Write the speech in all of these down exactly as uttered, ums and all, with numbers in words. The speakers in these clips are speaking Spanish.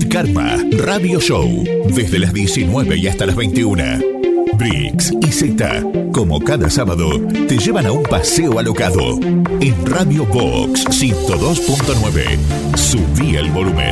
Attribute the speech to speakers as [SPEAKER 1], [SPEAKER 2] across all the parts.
[SPEAKER 1] Good Karma Radio Show, desde las diecinueve y hasta las veintiuna. Brix y Zeta, como cada sábado, te llevan a un paseo alocado. En Radio Vox ciento dos punto nueve. Subí el volumen.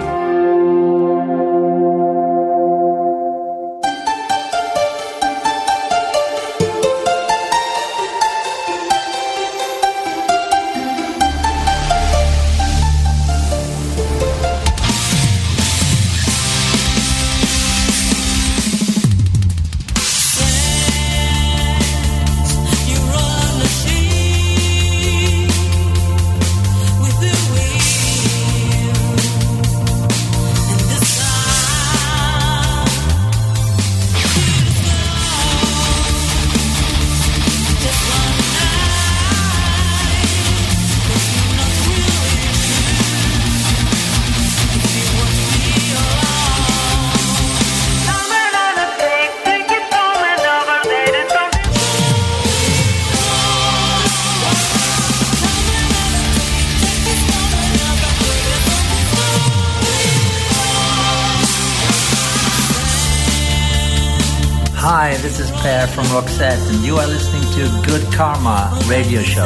[SPEAKER 2] Hi, this is Per from Roxette, and you are listening to Good Karma Radio Show.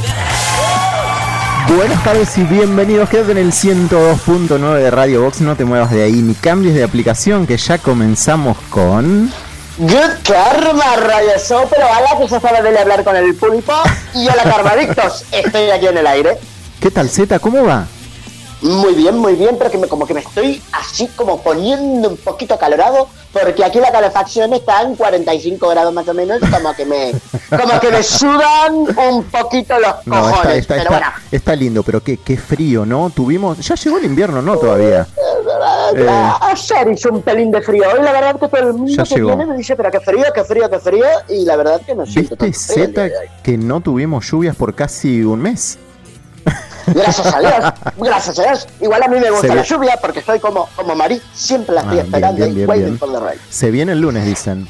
[SPEAKER 3] Buenas tardes y bienvenidos. Quédate en el ciento dos punto nueve de Radio Vox. No te muevas de ahí ni cambies de aplicación, que ya comenzamos con
[SPEAKER 4] Good Karma Radio Show. Pero ala que se sabe de hablar con el pulpo. Y hola Karmadictos, estoy aquí en el aire.
[SPEAKER 3] ¿Qué tal, Zeta? ¿Cómo va?
[SPEAKER 4] Muy bien, muy bien, pero que me, como que me estoy así como poniendo un poquito acalorado, porque aquí la calefacción está en cuarenta y cinco grados más o menos, como que me como que me sudan un poquito los
[SPEAKER 3] no,
[SPEAKER 4] cojones,
[SPEAKER 3] está, está,
[SPEAKER 4] pero
[SPEAKER 3] está,
[SPEAKER 4] bueno.
[SPEAKER 3] Está lindo, pero qué, qué frío, ¿no? Tuvimos, ya llegó el invierno, ¿no? Todavía.
[SPEAKER 4] Eh, ayer hizo un pelín de frío, y la verdad que todo el mundo que viene me dice, pero qué frío, qué frío, qué frío, y la verdad que no siento tanto frío.
[SPEAKER 3] ¿Viste, Zeta, que no tuvimos lluvias por casi un mes?
[SPEAKER 4] Gracias a Dios, gracias a Dios. Igual a mí me gusta Se la lluvia porque soy como, como Marí, siempre la estoy ah, esperando.
[SPEAKER 3] Bien, bien, bien, bien.
[SPEAKER 4] For the
[SPEAKER 3] Se viene el lunes, dicen.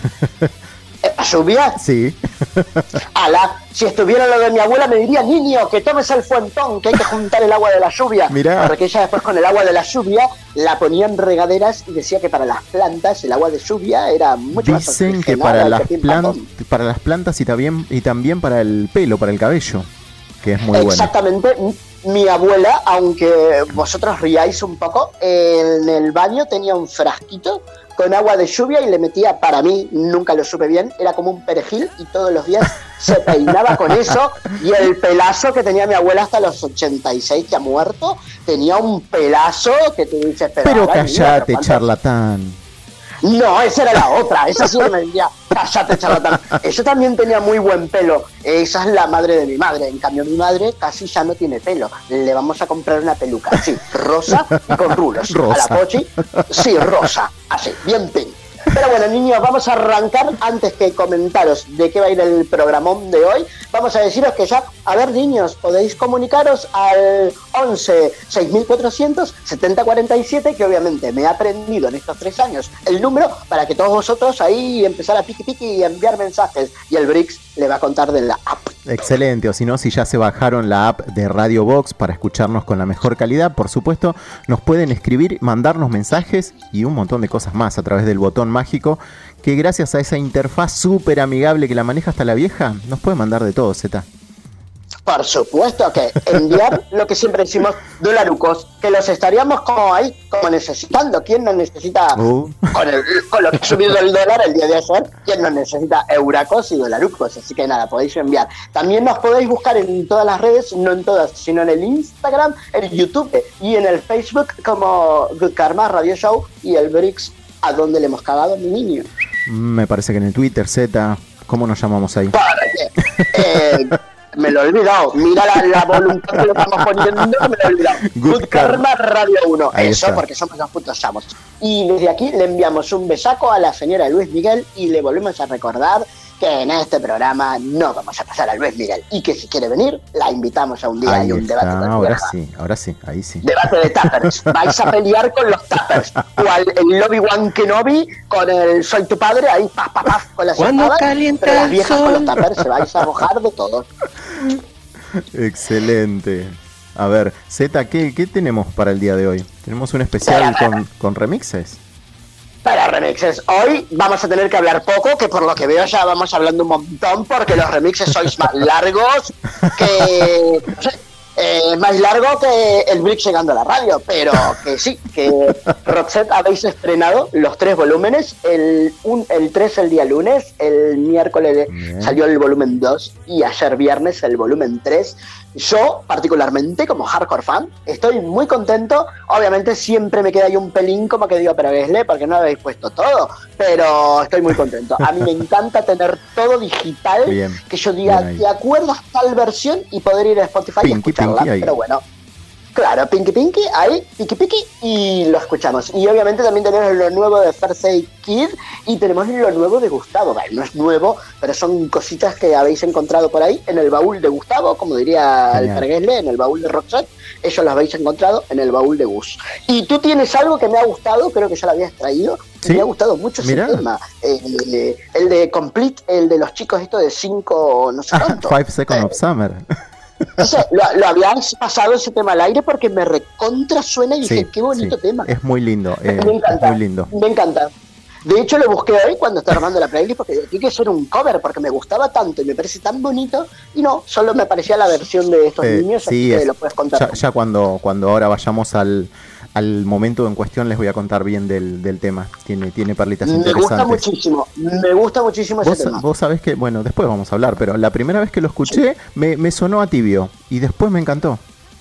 [SPEAKER 4] ¿La lluvia?
[SPEAKER 3] Sí.
[SPEAKER 4] Ala, si estuviera lo de mi abuela me diría, niño, que tomes el fuentón, que hay que juntar el agua de la lluvia.
[SPEAKER 3] Mirá.
[SPEAKER 4] Porque ella después con el agua de la lluvia la ponía en regaderas y decía que para las plantas el agua de lluvia era mucho más oxigenada.
[SPEAKER 3] Dicen que para las, plant- para las plantas y también, y también para el pelo, para el cabello. Que es muy
[SPEAKER 4] Exactamente, bueno. Mi abuela, aunque vosotros riáis un poco, en el baño tenía un frasquito con agua de lluvia y le metía, para mí, nunca lo supe bien, era como un perejil y todos los días se peinaba con eso, y el pelazo que tenía mi abuela hasta los ochenta y seis, que ha muerto, tenía un pelazo que te dices, pero,
[SPEAKER 3] pero callate, charlatán.
[SPEAKER 4] No, esa era la otra, esa sí me decía, cállate, charlatán. Eso también tenía muy buen pelo, esa es la madre de mi madre, en cambio mi madre casi ya no tiene pelo, le vamos a comprar una peluca, así, rosa y con rulos,
[SPEAKER 3] rosa.
[SPEAKER 4] A la Pochi, sí, rosa, así, bien pink. Pero bueno, niños, vamos a arrancar. Antes que comentaros de qué va a ir el programón de hoy, vamos a deciros que ya, a ver, niños, podéis comunicaros al once seis mil cuatrocientos setenta cuarenta y siete, que obviamente me he aprendido en estos tres años el número para que todos vosotros ahí empezar a piqui piqui y enviar mensajes, y el Brix le va a contar de la app.
[SPEAKER 3] Excelente, o si no, si ya se bajaron la app de Radio Vox para escucharnos con la mejor calidad, por supuesto, nos pueden escribir, mandarnos mensajes y un montón de cosas más a través del botón mágico, que gracias a esa interfaz súper amigable que la maneja hasta la vieja, nos puede mandar de todo, Zeta.
[SPEAKER 4] Por supuesto que enviar lo que siempre decimos, dolarucos, que los estaríamos como ahí, como necesitando. ¿Quién no necesita, uh. con, el, con lo que ha subido el dólar el día de ayer, quién no necesita euracos y dolarucos? Así que nada, podéis enviar. También nos podéis buscar en todas las redes, no en todas, sino en el Instagram, en YouTube y en el Facebook como Good Karma Radio Show, y el Brix, ¿a dónde le hemos cagado, mi niño?
[SPEAKER 3] Me parece que en el Twitter, Zeta, ¿cómo nos llamamos ahí?
[SPEAKER 4] ¿Para qué? Eh... Me lo he olvidado, mira la, la voluntad que lo estamos poniendo, me lo he olvidado. Good, Good Karma Radio uno, ahí eso está. Porque somos los putos chamos. Y desde aquí le enviamos un besaco a la señora Luis Miguel y le volvemos a recordar que en este programa no vamos a pasar a Luis Miguel, y que si quiere venir, la invitamos a un día
[SPEAKER 3] ahí
[SPEAKER 4] y un
[SPEAKER 3] está.
[SPEAKER 4] debate.
[SPEAKER 3] Ahora sí, ahora sí, ahí sí.
[SPEAKER 4] Debate de tuppers, vais a pelear con los tuppers, cual el Obi-Wan Kenobi con el Soy tu padre, ahí paf, paf, paf, con las espadas, pero las viejas con los tuppers se vais a mojar de todo.
[SPEAKER 3] Excelente. A ver, Z, ¿qué, ¿qué tenemos para el día de hoy? Tenemos un especial con, con remixes.
[SPEAKER 4] Para remixes, hoy vamos a tener que hablar poco, que por lo que veo ya vamos hablando un montón, porque los remixes sois más largos que... Eh, más largo que el Brix llegando a la radio, pero que sí, que Roxette habéis estrenado los tres volúmenes, el, un, el tres el día lunes, el miércoles Bien. salió el volumen dos y ayer viernes el volumen tres. Yo, particularmente, como hardcore fan, estoy muy contento. Obviamente siempre me queda ahí un pelín como que digo, pero Gesle, porque no habéis puesto todo, pero estoy muy contento. A mí me encanta tener todo digital, bien, que yo diga, ¿te acuerdas tal versión? Y poder ir a Spotify Pinky, y escucharla, Pinky, pero bueno. Claro, Pinky Pinky, ahí, Pinky Pinky, y lo escuchamos. Y obviamente también tenemos lo nuevo de First Aid Kid y tenemos lo nuevo de Gustavo. Vale, no es nuevo, pero son cositas que habéis encontrado por ahí en el baúl de Gustavo, como diría el Ferguesle, en el baúl de Roxette. Eso lo habéis encontrado en el baúl de Gus. Y tú tienes algo que me ha gustado, creo que ya lo habías traído. ¿Sí? Me ha gustado mucho ese Mirá. tema. El, el de Complete, el de los chicos, esto de cinco, no sé cuánto.
[SPEAKER 3] Five Seconds eh. of Summer.
[SPEAKER 4] O sea, lo, lo habías pasado ese tema al aire porque me recontra suena y dije, sí, qué bonito
[SPEAKER 3] sí.
[SPEAKER 4] tema.
[SPEAKER 3] Es muy lindo, eh,
[SPEAKER 4] me encanta,
[SPEAKER 3] es muy lindo.
[SPEAKER 4] Me encanta. De hecho, lo busqué hoy cuando estaba armando la playlist porque tiene que ser un cover porque me gustaba tanto y me parece tan bonito. Y no, solo me parecía la versión de estos eh, niños, sí, así que lo puedes contar.
[SPEAKER 3] Ya, ya cuando, cuando ahora vayamos al, al momento en cuestión les voy a contar bien del, del tema. Tiene, tiene perlitas
[SPEAKER 4] me
[SPEAKER 3] interesantes.
[SPEAKER 4] Me gusta muchísimo, me gusta muchísimo
[SPEAKER 3] ese
[SPEAKER 4] ¿Vos,
[SPEAKER 3] tema. Vos sabés que, bueno, después vamos a hablar, pero la primera vez que lo escuché sí. me, me sonó a tibio y después me encantó.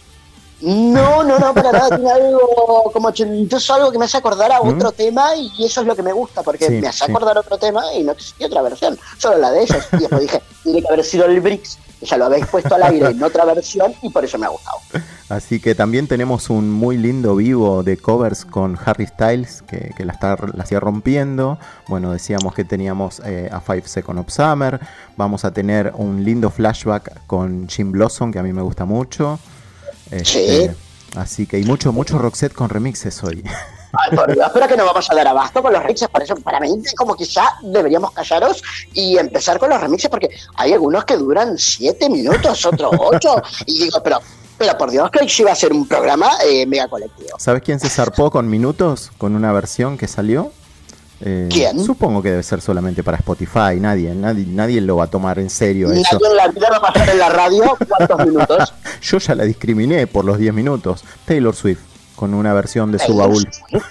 [SPEAKER 4] No, no, no, para nada, tiene algo como ochentoso, algo que me hace acordar a otro mm. tema y eso es lo que me gusta, porque sí, me hace sí. acordar a otro tema y no existía otra versión, solo la de ellos. Y después dije, tiene que haber sido el Brix, que ya lo habéis puesto al aire en otra versión y por eso me ha gustado.
[SPEAKER 3] Así que también tenemos un muy lindo vivo de covers con Harry Styles, que, que la, está, la sigue rompiendo. Bueno, decíamos que teníamos eh, a Five Seconds of Summer, vamos a tener un lindo flashback con Jim Blossom, que a mí me gusta mucho. Este, sí. Así que hay mucho, mucho Roxette con remixes hoy.
[SPEAKER 4] Ay, por Dios, pero que no vamos a dar abasto con los remixes, por eso para mí como quizá deberíamos callaros y empezar con los remixes porque hay algunos que duran siete minutos, otros ocho, y digo, pero, pero por Dios, que si va a ser un programa eh, mega colectivo.
[SPEAKER 3] ¿Sabes quién se zarpó con minutos? Con una versión que salió. Eh,
[SPEAKER 4] ¿Quién?
[SPEAKER 3] Supongo que debe ser solamente para Spotify, nadie, nadie, nadie lo va a tomar en serio.
[SPEAKER 4] Nadie
[SPEAKER 3] eso.
[SPEAKER 4] en la vida va a pasar en la radio cuántos minutos.
[SPEAKER 3] Yo ya la discriminé por los diez minutos. Taylor Swift, con una versión de Taylor su baúl.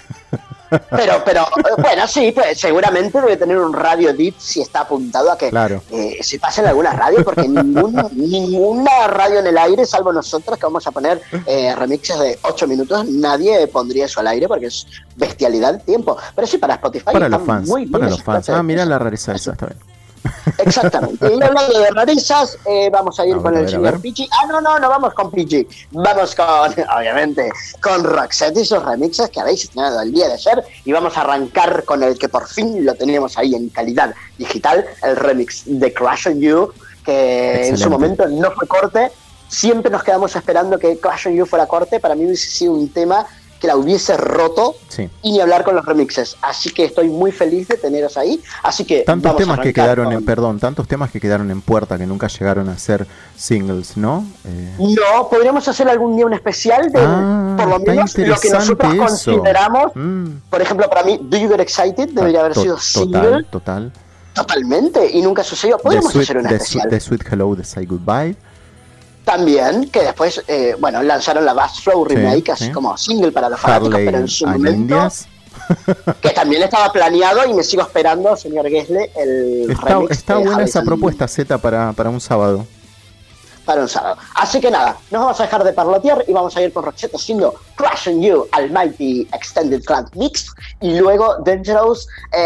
[SPEAKER 4] Pero, pero, bueno, sí, pues seguramente debe tener un radio edit si está apuntado a que
[SPEAKER 3] claro.
[SPEAKER 4] eh, se pase en alguna radio, porque ningún, ninguna radio en el aire, salvo nosotros que vamos a poner eh, remixes de ocho minutos, nadie pondría eso al aire porque es bestialidad de tiempo. Pero sí, para Spotify
[SPEAKER 3] para los fans, muy para los fans. Ah, mirá la rareza esa, está bien.
[SPEAKER 4] Exactamente. Y hablando de rarezas, eh, vamos a ir a con ver, el señor Pichi. Ah, no, no, no vamos con Pichi. Vamos con, obviamente, con Roxette y sus remixes que habéis estrenado el día de ayer. Y vamos a arrancar con el que por fin lo teníamos ahí en calidad digital, el remix de Crash on You, que Excelente. En su momento no fue corte. Siempre nos quedamos esperando que Crash on You fuera corte. Para mí hubiese sido un tema que la hubiese roto sí. y ni hablar con los remixes. Así que estoy muy feliz de teneros ahí. Así que
[SPEAKER 3] tantos temas que quedaron con... en, perdón, tantos temas que quedaron en puerta que nunca llegaron a ser singles, ¿no? Eh...
[SPEAKER 4] No, podríamos hacer algún día un especial de ah, por lo menos lo que nosotros eso. consideramos. Mm. Por ejemplo, para mí, Do You Get Excited debería haber to- sido single.
[SPEAKER 3] Total, total.
[SPEAKER 4] Totalmente, y nunca sucedió. Podríamos hacer un especial.
[SPEAKER 3] The Sweet Hello, The Say Goodbye.
[SPEAKER 4] También, que después, eh, bueno, lanzaron la Bass Flow Remake sí, así sí. como single para los fanáticos, Harley pero en su momento, que también estaba planeado y me sigo esperando, señor Gesle, el
[SPEAKER 3] está,
[SPEAKER 4] remix.
[SPEAKER 3] Está buena Harley esa Sandin. propuesta, Z, para, para un sábado.
[SPEAKER 4] Para un sábado. Así que nada, nos vamos a dejar de parlotear y vamos a ir con Roxette haciendo Crash on You, Almighty Extended Club Mix, y luego Dangerous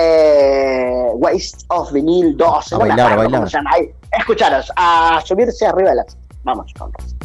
[SPEAKER 4] eh, Waste of Vinyl dos.
[SPEAKER 3] A no bailar, a bailar.
[SPEAKER 4] Escucharos, a subirse arriba de las... Vamos con Roxette.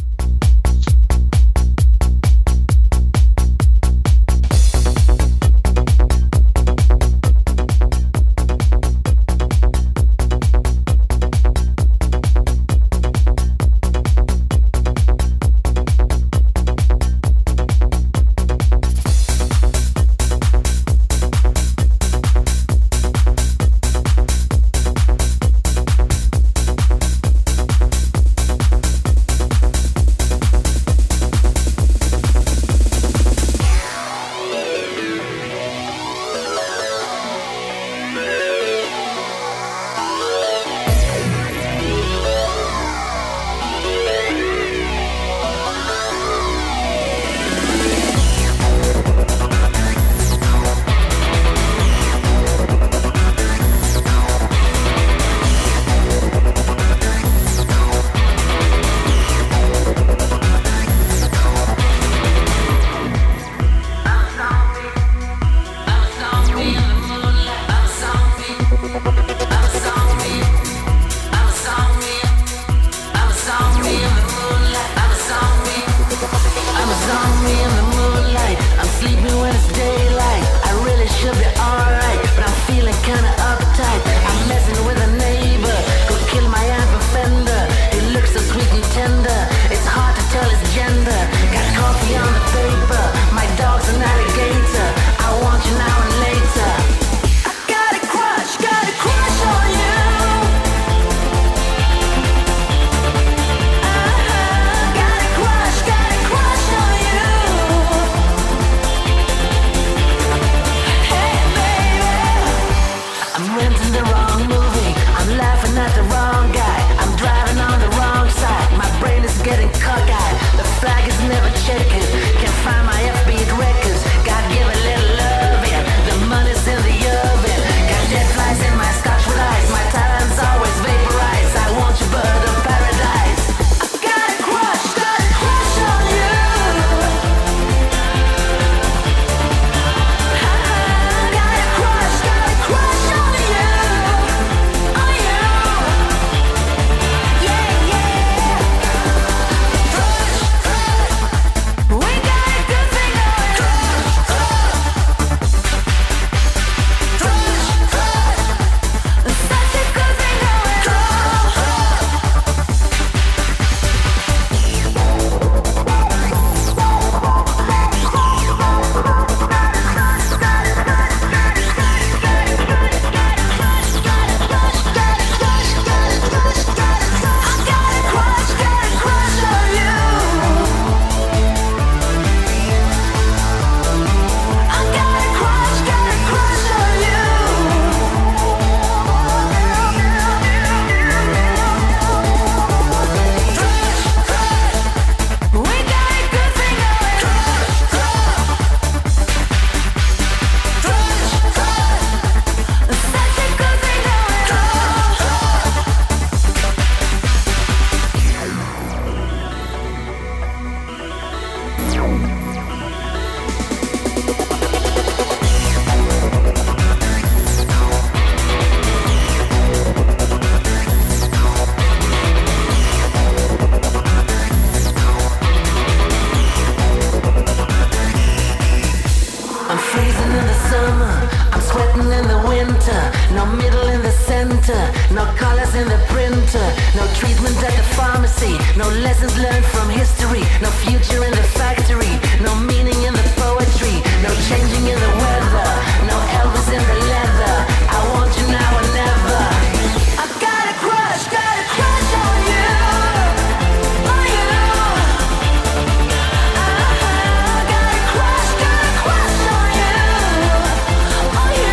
[SPEAKER 5] No treatment at the pharmacy, no lessons learned from history, no future in the factory, no meaning in the poetry, no changing in the weather, no Elvis in the leather. I want you now or never. I got a crush, got a crush on you. On you. Uh-huh. Got a crush, got a crush on you. On you.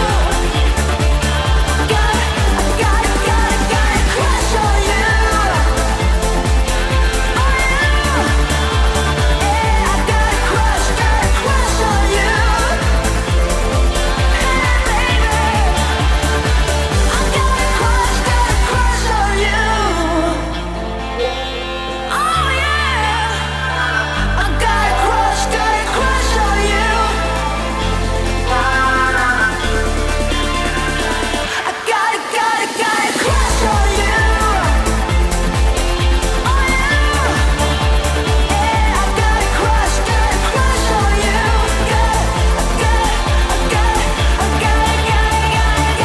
[SPEAKER 5] Got, got, got, got a crush on you. On you. Yeah, I got a crush, got a crush on you. Hey, baby. I got a crush, got a crush on you. Oh yeah. I got a crush, got a crush on you. I got a, got a, got a crush on you. Oh yeah. Yeah, I got a crush, got a crush on you. Got, got, I got, I got, got,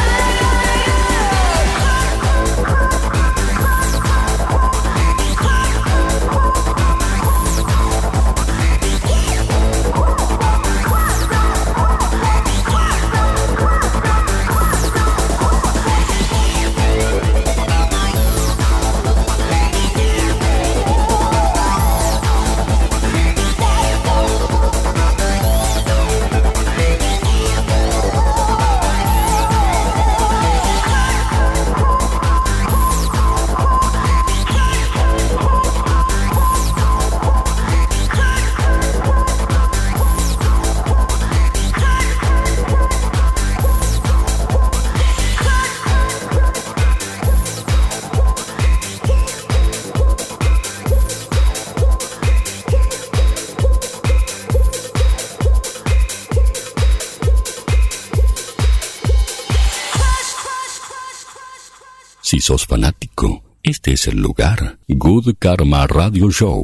[SPEAKER 6] Si sos fanático, este es el lugar. Good Karma Radio Show.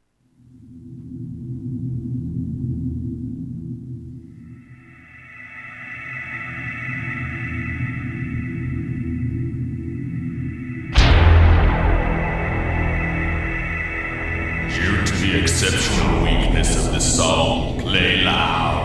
[SPEAKER 7] Due to the exceptional weakness of the song, play loud.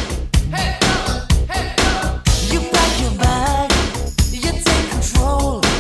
[SPEAKER 5] you pack your bag, you take control.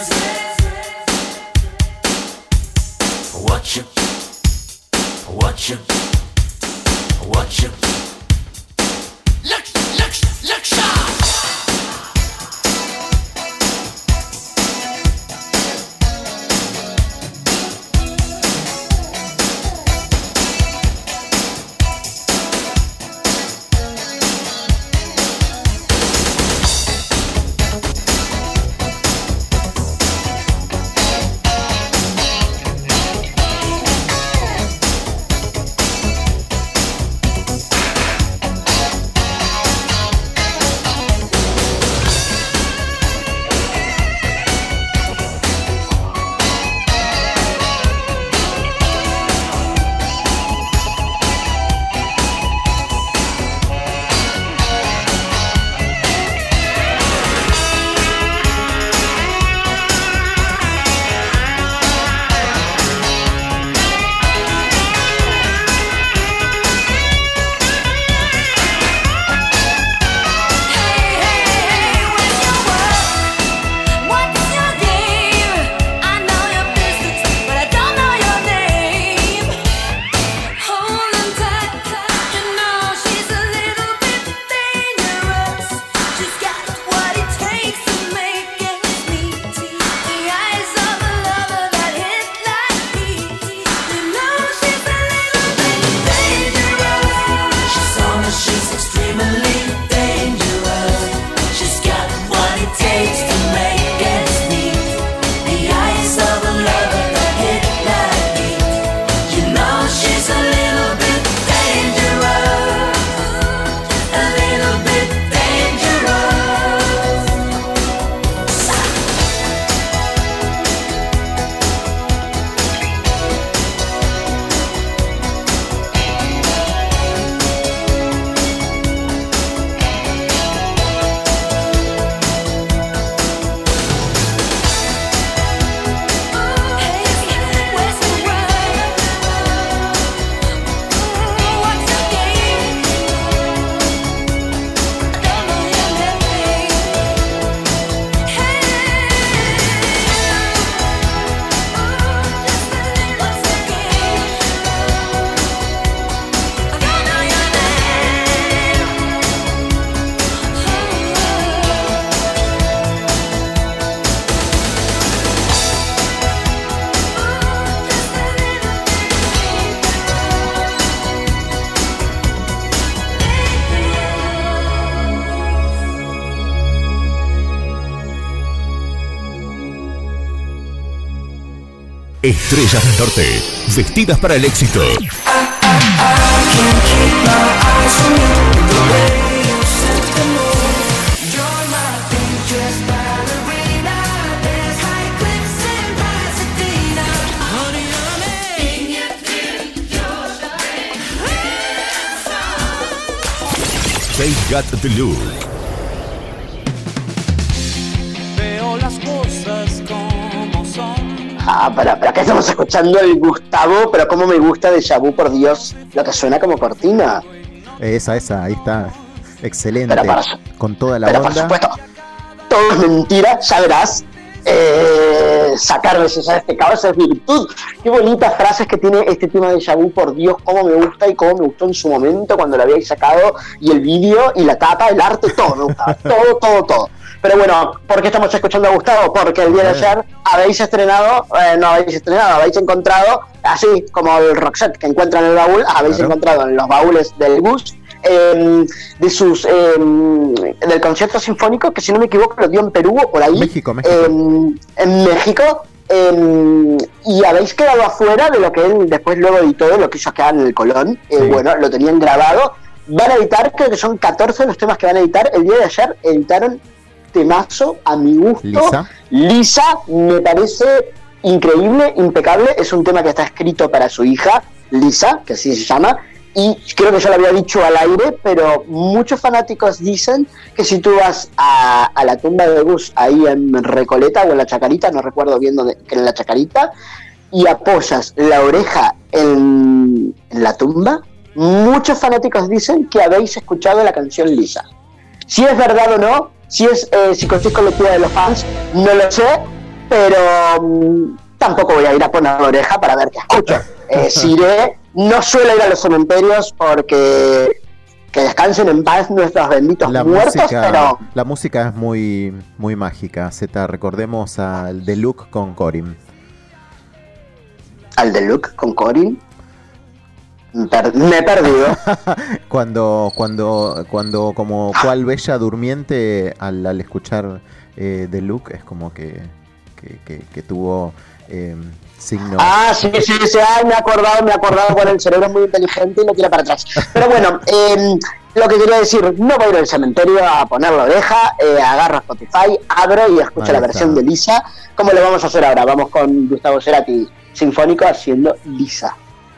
[SPEAKER 5] Watch it, watch it, watch it. Look, look, look, shot.
[SPEAKER 1] Estrellas del Norte, vestidas para el éxito. They got the look.
[SPEAKER 8] Veo las cosas como son.
[SPEAKER 4] Ah, pero, pero acá estamos escuchando el Gustavo, pero cómo me gusta Deja Vu, por Dios, lo que suena como cortina.
[SPEAKER 3] Esa, esa, ahí está. Excelente.
[SPEAKER 4] Pero para,
[SPEAKER 3] con toda la
[SPEAKER 4] pero
[SPEAKER 3] onda.
[SPEAKER 4] Por supuesto, todo es mentira, ya verás. Eh, sacar veces a este caos es virtud. Qué bonitas frases que tiene este tema de Deja Vu, por Dios, cómo me gusta y cómo me gustó en su momento cuando lo habíais sacado, y el vídeo y la tapa, el arte, todo me gustaba, todo, todo, todo. Pero bueno, ¿por qué estamos escuchando a Gustavo? Porque el día de ayer habéis estrenado, eh, no habéis estrenado, habéis encontrado, así como el Roxette que encuentran en el baúl, habéis claro. encontrado en los baúles del bus eh, de sus eh, del concierto sinfónico, que si no me equivoco lo dio en Perú o por ahí,
[SPEAKER 3] México, México.
[SPEAKER 4] Eh, en México, eh, y habéis quedado afuera de lo que él después luego editó, de lo que hizo quedar en el Colón. Eh, sí. Bueno, lo tenían grabado. Van a editar, creo que son catorce los temas que van a editar. El día de ayer editaron temazo a mi gusto.
[SPEAKER 3] Lisa.
[SPEAKER 4] Lisa me parece increíble, impecable. Es un tema que está escrito para su hija Lisa, que así se llama, y creo que ya lo había dicho al aire, pero muchos fanáticos dicen que si tú vas a, a la tumba de Gus ahí en Recoleta o en la Chacarita, no recuerdo bien dónde, que en la Chacarita, y apoyas la oreja en, en la tumba, muchos fanáticos dicen que habéis escuchado la canción Lisa. Si es verdad o no, si es eh, psicosis colectiva de los fans, no lo sé, pero um, tampoco voy a ir a poner la oreja para ver qué escucho. Eh, si iré, no suelo ir a los cementerios porque que descansen en paz nuestros benditos
[SPEAKER 3] la
[SPEAKER 4] muertos,
[SPEAKER 3] música,
[SPEAKER 4] pero...
[SPEAKER 3] La música es muy, muy mágica, Zeta. Recordemos al The Look con Corin.
[SPEAKER 4] ¿Al The Look con Corin? Me he perdido.
[SPEAKER 3] cuando, cuando, cuando como cual bella durmiente al, al escuchar eh, The Look es como que, que, que, que tuvo eh, signos.
[SPEAKER 4] Ah, sí, sí, sí, ay, me he acordado, me he acordado, bueno, el cerebro es muy inteligente y lo tira para atrás. Pero bueno, eh, lo que quería decir, no voy a ir al cementerio a poner la oreja, eh, agarro Spotify, abro y escucho
[SPEAKER 3] Ahí
[SPEAKER 4] la
[SPEAKER 3] está.
[SPEAKER 4] versión de Lisa. ¿Cómo lo vamos a hacer ahora? Vamos con Gustavo Cerati Sinfónico haciendo Lisa.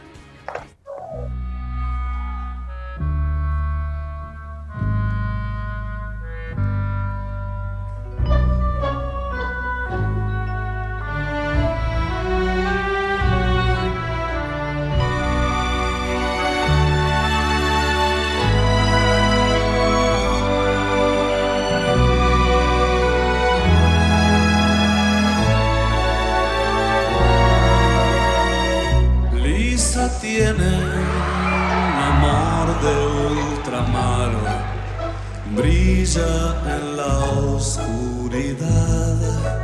[SPEAKER 8] Tiene un amor de ultramar, brilla en la oscuridad.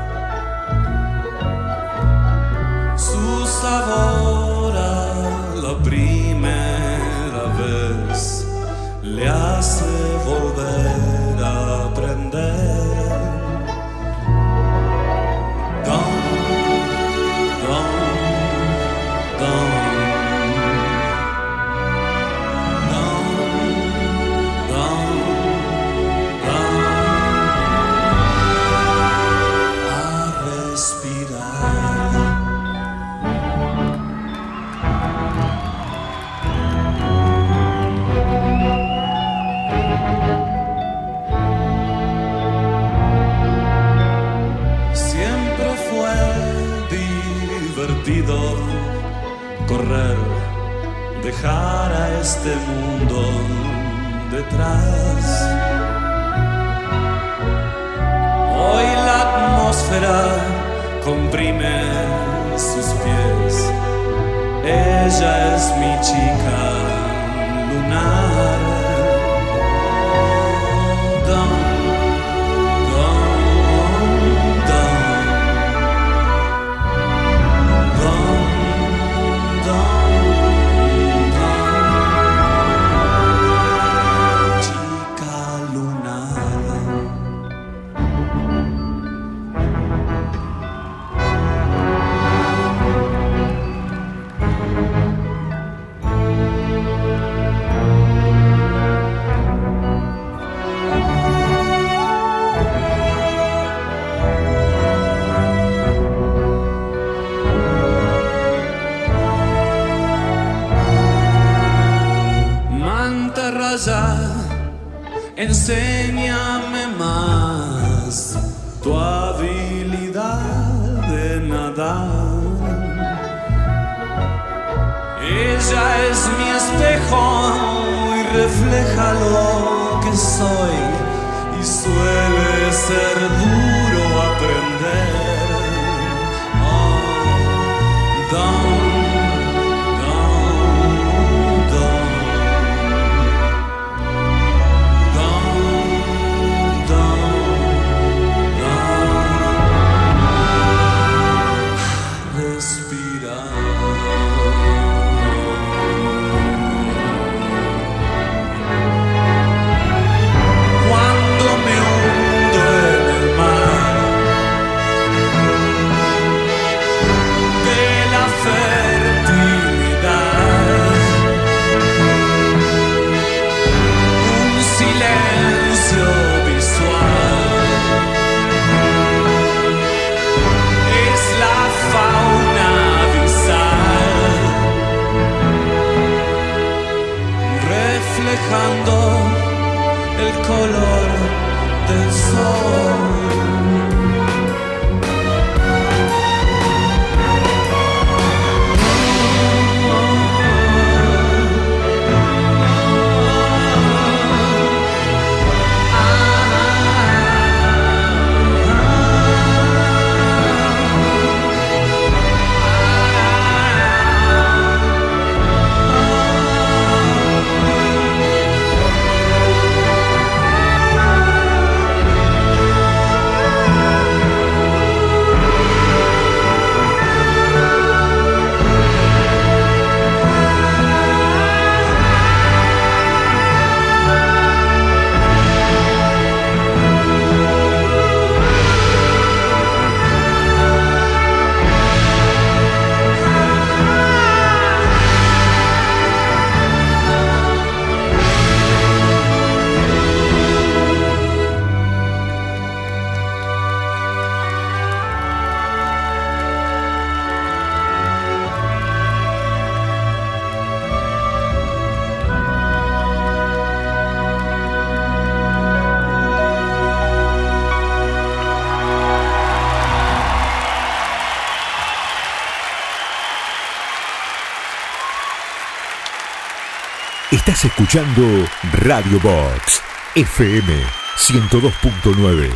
[SPEAKER 8] Su sabor a la primera vez le hace volver a aprender. Don, don, don. Correr, dejar a este mundo detrás. Hoy la atmósfera comprime sus pies. Ella es mi chica lunar. Don, don, don. Enséñame más tu habilidad de nadar. Ella es mi espejo y refleja lo que soy, y suele ser duro aprender. Oh, don,
[SPEAKER 9] Cuando me hundo en el
[SPEAKER 1] Estás escuchando Radio Box F M ciento dos punto nueve.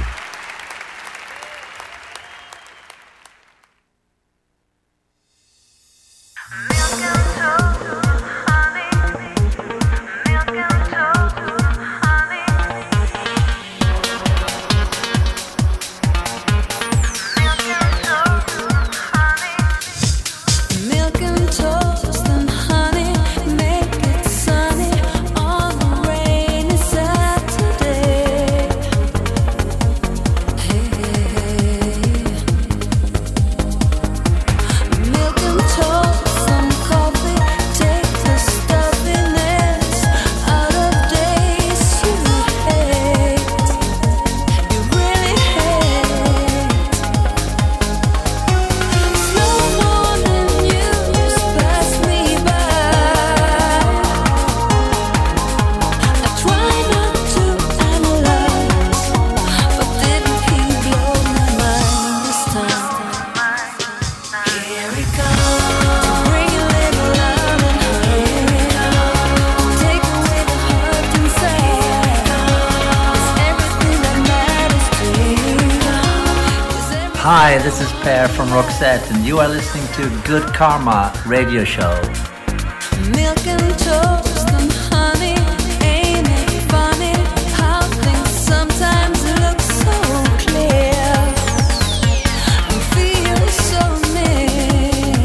[SPEAKER 2] Hi, this is Per from Roxette, and you are listening to Good Karma Radio Show.
[SPEAKER 9] Milk and toast and honey, ain't it funny how things sometimes look so clear and feel so near.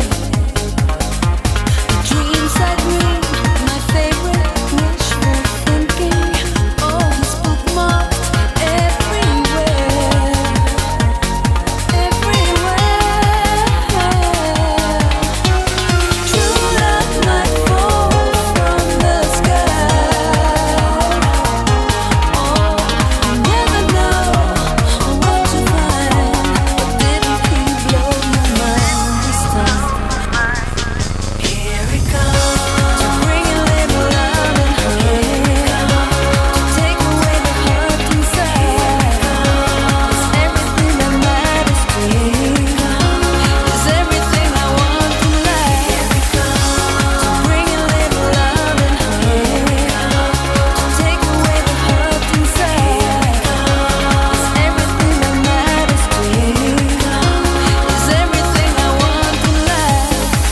[SPEAKER 9] The dreams I dream, my favorite wishful thinking, always bookmarked everywhere, everywhere. True love might fall from the sky. Oh, you never know what to find, but didn't he blow my mind this time? Here it comes to bring a little love and honey, to take away the hurt inside. It's everything that matters to me. It's everything I want in life. To bring a little love and honey, to take away the hurt inside. It's everything that matters to me. It's everything I want in life.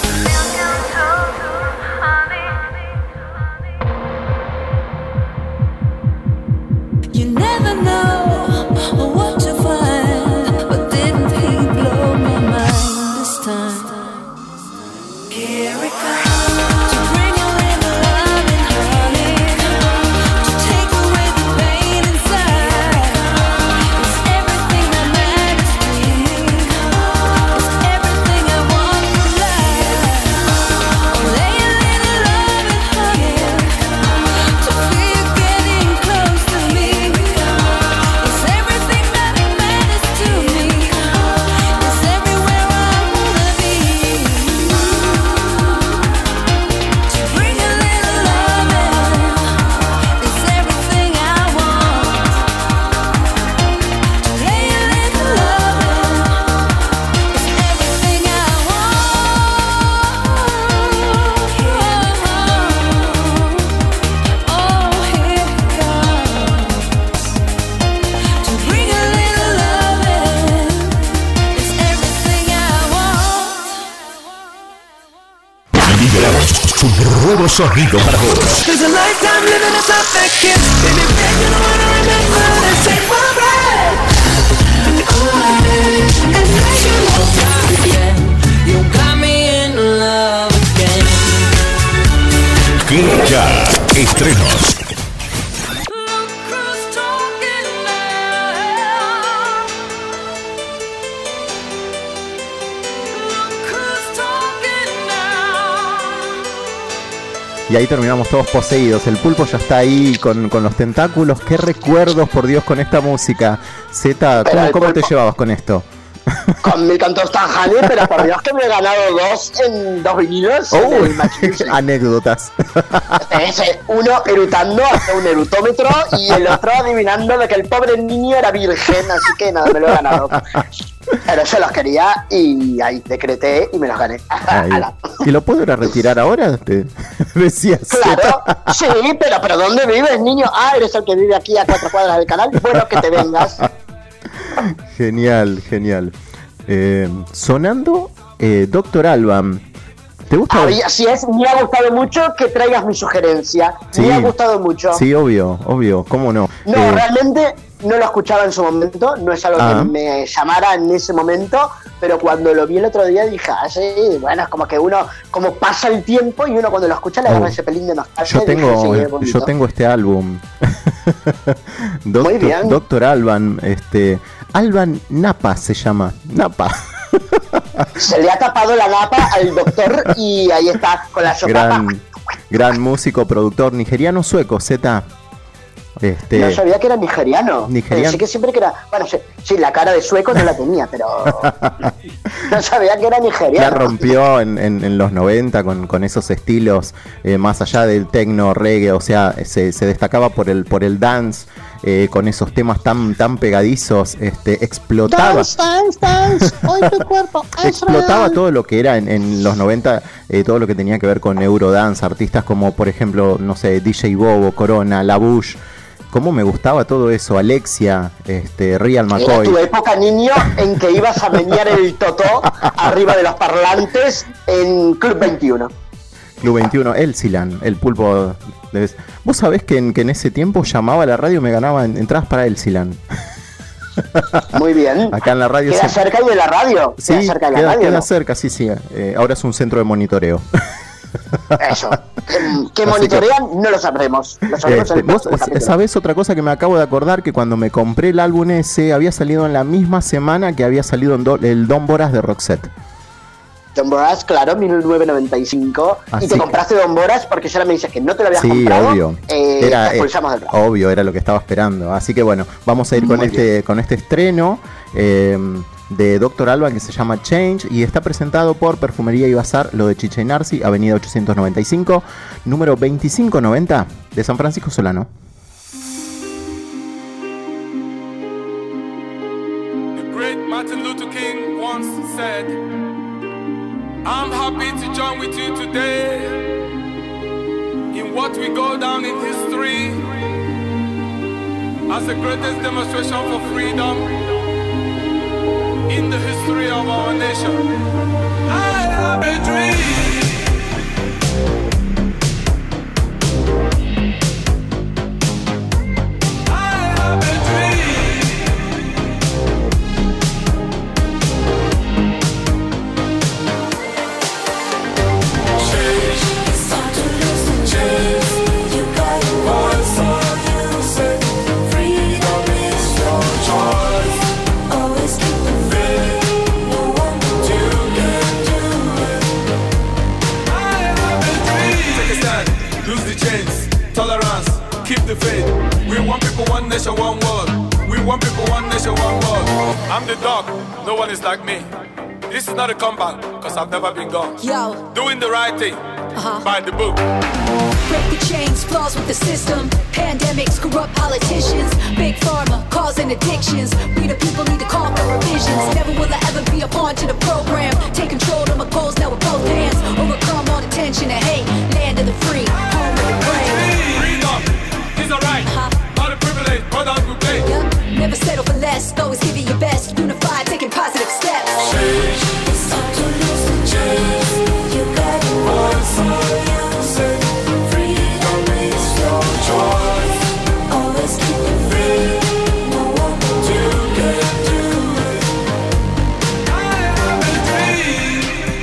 [SPEAKER 9] You never know what to find, but didn't he blow my mind this time? Here it comes to bring a little love and honey, to take away the pain inside. It's everything that matters to me. It's everything I want from life. Lay a little love and honey, to feel getting close to me. It's everything that matters to me. It's everywhere I wanna be. To bring a little love in, it's everything I want. To lay a little love in, it's everything I want. Oh, here it comes to bring a little love in, it's everything I want.
[SPEAKER 1] Liberamos un nuevo sonido para vos.
[SPEAKER 8] There's a lifetime living a perfect kiss. Baby, baby, you don't wanna remember this. Take my breath away and make it all right again. You got me in love again.
[SPEAKER 1] Que ya estrenos.
[SPEAKER 9] Look who's talking now. Look who's talking now.
[SPEAKER 3] Y ahí terminamos todos poseídos. El pulpo ya está ahí con, con los tentáculos. Qué recuerdos, por Dios, con esta música. Zeta,
[SPEAKER 4] Pero
[SPEAKER 3] ¿cómo,
[SPEAKER 4] el
[SPEAKER 3] cómo te
[SPEAKER 4] pulpo-
[SPEAKER 3] llevabas con esto?
[SPEAKER 4] Con mi canto Tajani, pero por Dios que me he ganado dos en dos vinilos.
[SPEAKER 3] Oh,
[SPEAKER 4] del Match Music.
[SPEAKER 3] anécdotas.
[SPEAKER 4] Ese, uno erutando hasta un erutómetro y el otro adivinando de que el pobre niño era virgen, así que nada, me lo he ganado. Pero yo los quería y ahí decreté y me los gané.
[SPEAKER 3] Ahí. ¿Y lo puedo ir a retirar ahora? Te decías.
[SPEAKER 4] Claro, sí, pero, pero ¿dónde vives, niño? Ah, eres el que vive aquí a cuatro cuadras del canal. Bueno, que te vengas.
[SPEAKER 3] Genial, genial. Eh, sonando eh, Doctor Alban. ¿Te gusta?
[SPEAKER 4] Había, sí, es, me ha gustado mucho que traigas mi sugerencia.
[SPEAKER 3] Sí,
[SPEAKER 4] me ha gustado mucho.
[SPEAKER 3] Sí, obvio, obvio, ¿cómo no?
[SPEAKER 4] No,
[SPEAKER 3] eh,
[SPEAKER 4] realmente no lo escuchaba en su momento, no es algo
[SPEAKER 3] ah.
[SPEAKER 4] que me llamara en ese momento, pero cuando lo vi el otro día dije, ah, sí, bueno, es como que uno, como pasa el tiempo y uno cuando lo escucha le agarra
[SPEAKER 3] oh.
[SPEAKER 4] ese pelín de nostalgia.
[SPEAKER 3] Yo tengo,
[SPEAKER 4] dije, sí,
[SPEAKER 3] yo tengo este álbum. Doctor,
[SPEAKER 4] Muy bien.
[SPEAKER 3] Doctor Alban, este, Alban Napa se llama, Napa.
[SPEAKER 4] Se le ha tapado la napa al doctor y ahí está, con la sopapa.
[SPEAKER 3] Gran, gran músico, productor nigeriano sueco, Z. Este,
[SPEAKER 4] no sabía que era nigeriano.
[SPEAKER 3] Nigeriano.
[SPEAKER 4] Pensé que siempre que era. Bueno, sí, sí, la cara de sueco no la tenía, pero. No sabía que era nigeriano.
[SPEAKER 3] La rompió en, en, en los noventa con, con esos estilos, eh, más allá del techno, reggae, o sea, se, se destacaba por el, por el dance. Eh, con esos temas tan tan pegadizos, este, explotaba
[SPEAKER 4] Dance, dance, dance, hoy tu cuerpo es
[SPEAKER 3] explotaba
[SPEAKER 4] real.
[SPEAKER 3] todo lo que era en, en los noventa, eh, todo lo que tenía que ver con Eurodance, artistas como por ejemplo, no sé, D J Bobo, Corona, La Bush. Cómo me gustaba todo eso, Alexia, este, Real
[SPEAKER 4] Era
[SPEAKER 3] McCoy.
[SPEAKER 4] tu época, niño, en que ibas a menear el totó arriba de los parlantes en Club veintiuno.
[SPEAKER 3] Club veintiuno, Elsilan, el pulpo. De... Vos sabés que en, que en ese tiempo llamaba a la radio y me ganaba entradas para Elsilan.
[SPEAKER 4] Muy bien.
[SPEAKER 3] Acá en la radio.
[SPEAKER 4] ¿Queda
[SPEAKER 3] se...
[SPEAKER 4] cerca de la radio?
[SPEAKER 3] Sí,
[SPEAKER 4] ¿Queda cerca de la
[SPEAKER 3] queda,
[SPEAKER 4] radio?
[SPEAKER 3] queda
[SPEAKER 4] ¿no?
[SPEAKER 3] cerca, sí, sí. Eh, ahora es un centro de monitoreo.
[SPEAKER 4] Eso. Que, que
[SPEAKER 3] Así
[SPEAKER 4] monitorean, que... no lo sabremos. Lo sabremos
[SPEAKER 3] este,
[SPEAKER 4] en el
[SPEAKER 3] vos sabés otra cosa que me acabo de acordar, que cuando me compré el álbum ese había salido en la misma semana que había salido en do, el Don Boras de Roxette.
[SPEAKER 4] Don Boras, claro, mil novecientos noventa y cinco.
[SPEAKER 3] Así
[SPEAKER 4] y te
[SPEAKER 3] que...
[SPEAKER 4] compraste Don Boras porque ya me dices que no te lo habías
[SPEAKER 3] sí,
[SPEAKER 4] comprado.
[SPEAKER 3] Obvio.
[SPEAKER 4] Eh,
[SPEAKER 3] era,
[SPEAKER 4] te expulsamos del radio.
[SPEAKER 3] Obvio, era lo que estaba esperando. Así que bueno, vamos a ir con este, con este estreno eh, de Doctor Alban que se llama Change y está presentado por Perfumería y Bazar, lo de Chicha y Narci, Avenida ochocientos noventa y cinco, número veinticinco noventa de San Francisco Solano.
[SPEAKER 10] The great Martin Luther King once said, I'm happy to join with you today in what we go down in history as the greatest demonstration for freedom in the history of our nation. I have a dream. One nation, one world. We want people, one nation, one world. I'm the dog, no one is like me. This is not a comeback, cause I've never been gone.
[SPEAKER 11] Yo.
[SPEAKER 10] Doing the right thing, uh-huh. By the book.
[SPEAKER 11] Break the chains, flaws with the system. Pandemics, corrupt politicians. Big pharma, causing addictions. We the people need to call for revisions. Never will I ever be a pawn to the program. Take control of my goals now with both hands. Overcome all the tension and hate. Land of the free, home of the brave.
[SPEAKER 10] Freedom is a right. Uh-huh.
[SPEAKER 11] Yep. Never settle for less, always give it your best. Unified, taking positive steps.
[SPEAKER 8] Change. It's time to lose the chains. You got it once, all you say. Freedom is your choice. Always keep it free. No one you can do it.
[SPEAKER 10] I have a dream.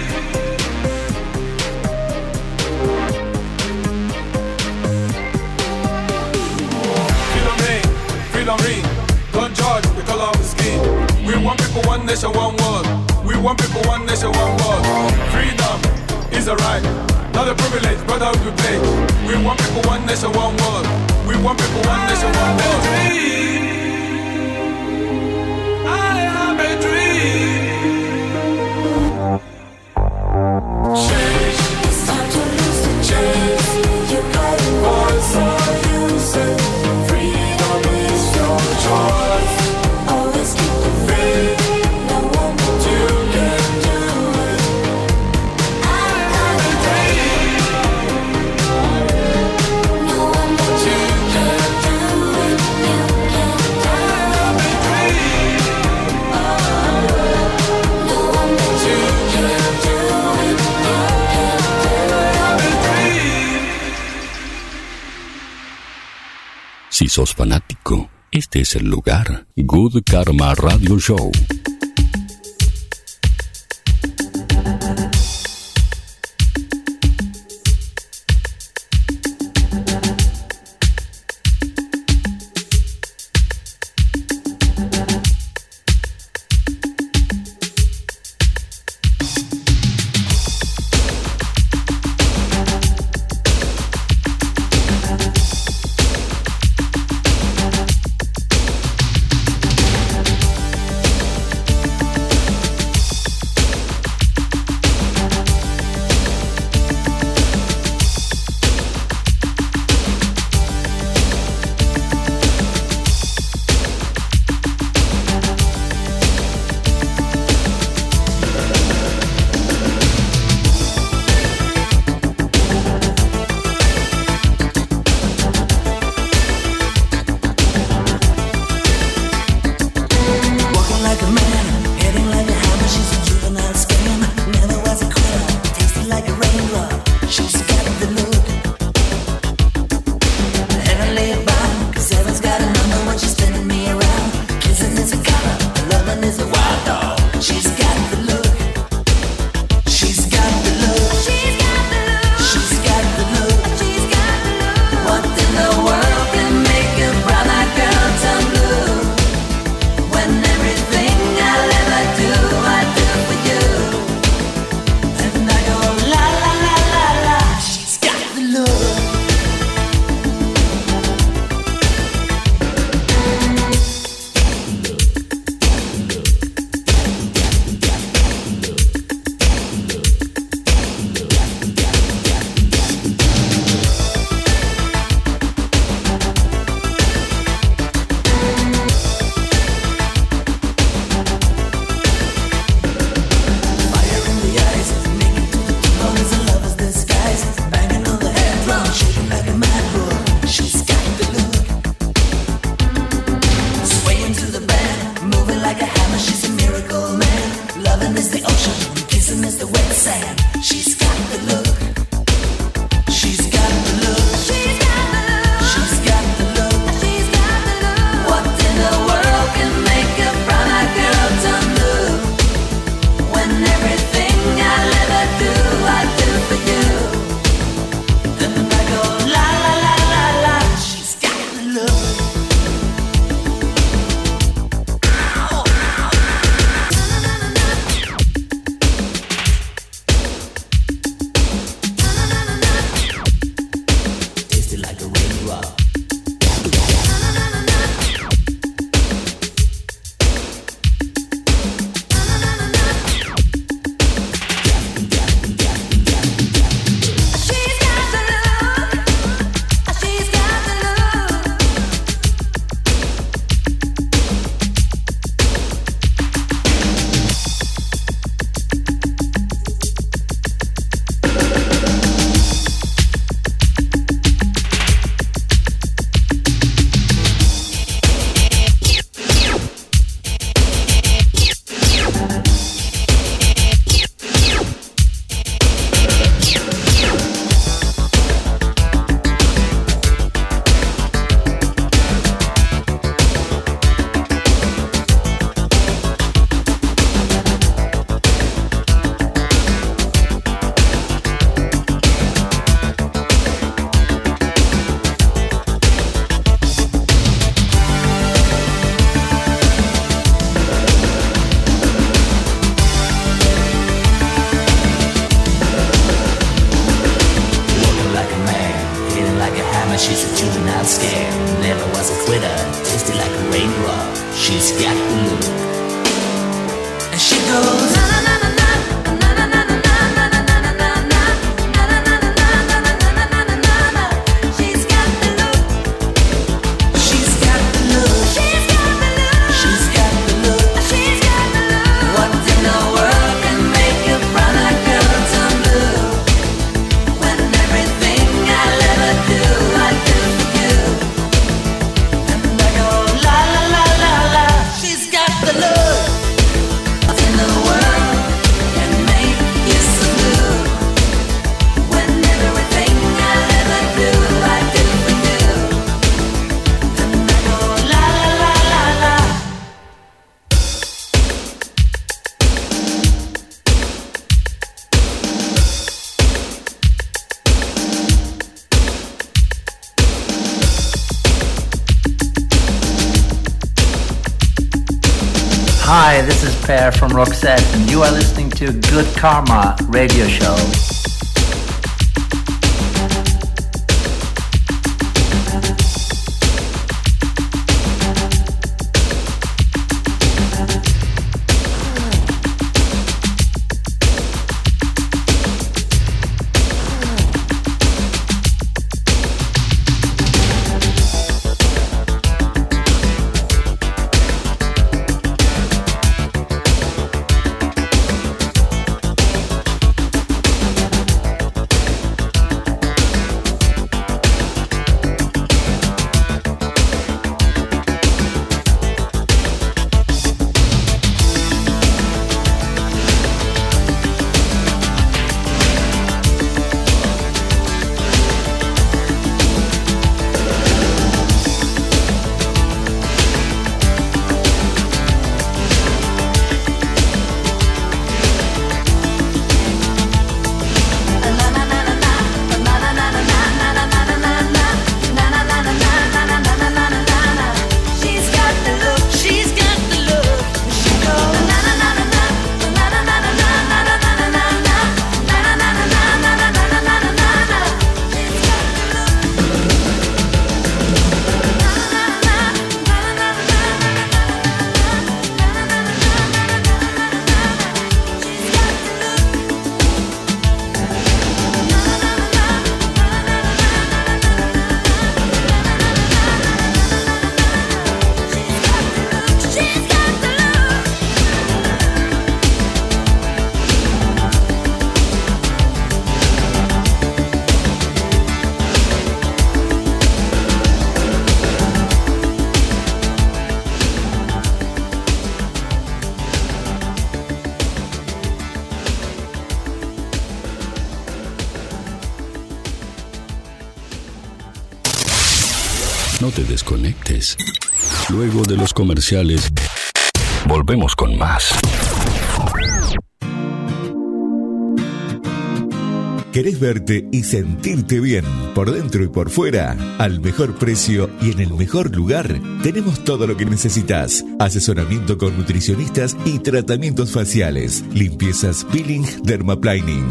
[SPEAKER 10] Freedom ring, freedom ring. Don't judge the color of the skin. We want people, one nation, one world. We want people, one nation, one world. Freedom is a right, not a privilege, but how we play. We want people, one nation, one world. We want people, one nation, one world. I have a dream.
[SPEAKER 8] Change. It's time to lose the chains. You got it once, all you say. Freedom is your choice. Always keep it free. No one
[SPEAKER 6] Si sos fanático, este es el lugar. Good Karma Radio Show.
[SPEAKER 2] Hi, this is Per from Roxette, and you are listening to Good Karma Radio Show.
[SPEAKER 6] No te desconectes. Luego de los comerciales, volvemos con más.
[SPEAKER 1] ¿Querés verte y sentirte bien por dentro y por fuera? Al mejor precio y en el mejor lugar, tenemos todo lo que necesitas. Asesoramiento con nutricionistas y tratamientos faciales. Limpiezas, peeling, dermaplaning.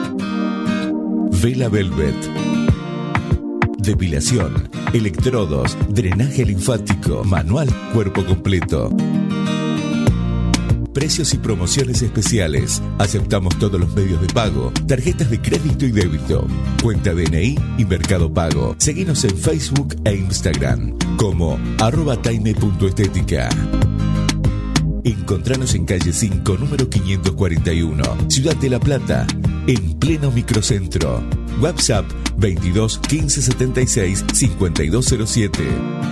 [SPEAKER 1] Vela Velvet. Depilación, electrodos, drenaje linfático, manual, cuerpo completo. Precios y promociones especiales. Aceptamos todos los medios de pago, tarjetas de crédito y débito, cuenta D N I y Mercado Pago. Seguinos en Facebook e Instagram como arroba taime.estética. Encontranos en calle cinco, número quinientos cuarenta y uno, Ciudad de La Plata, en pleno microcentro. WhatsApp veintidós quince setenta y seis cincuenta y dos cero siete.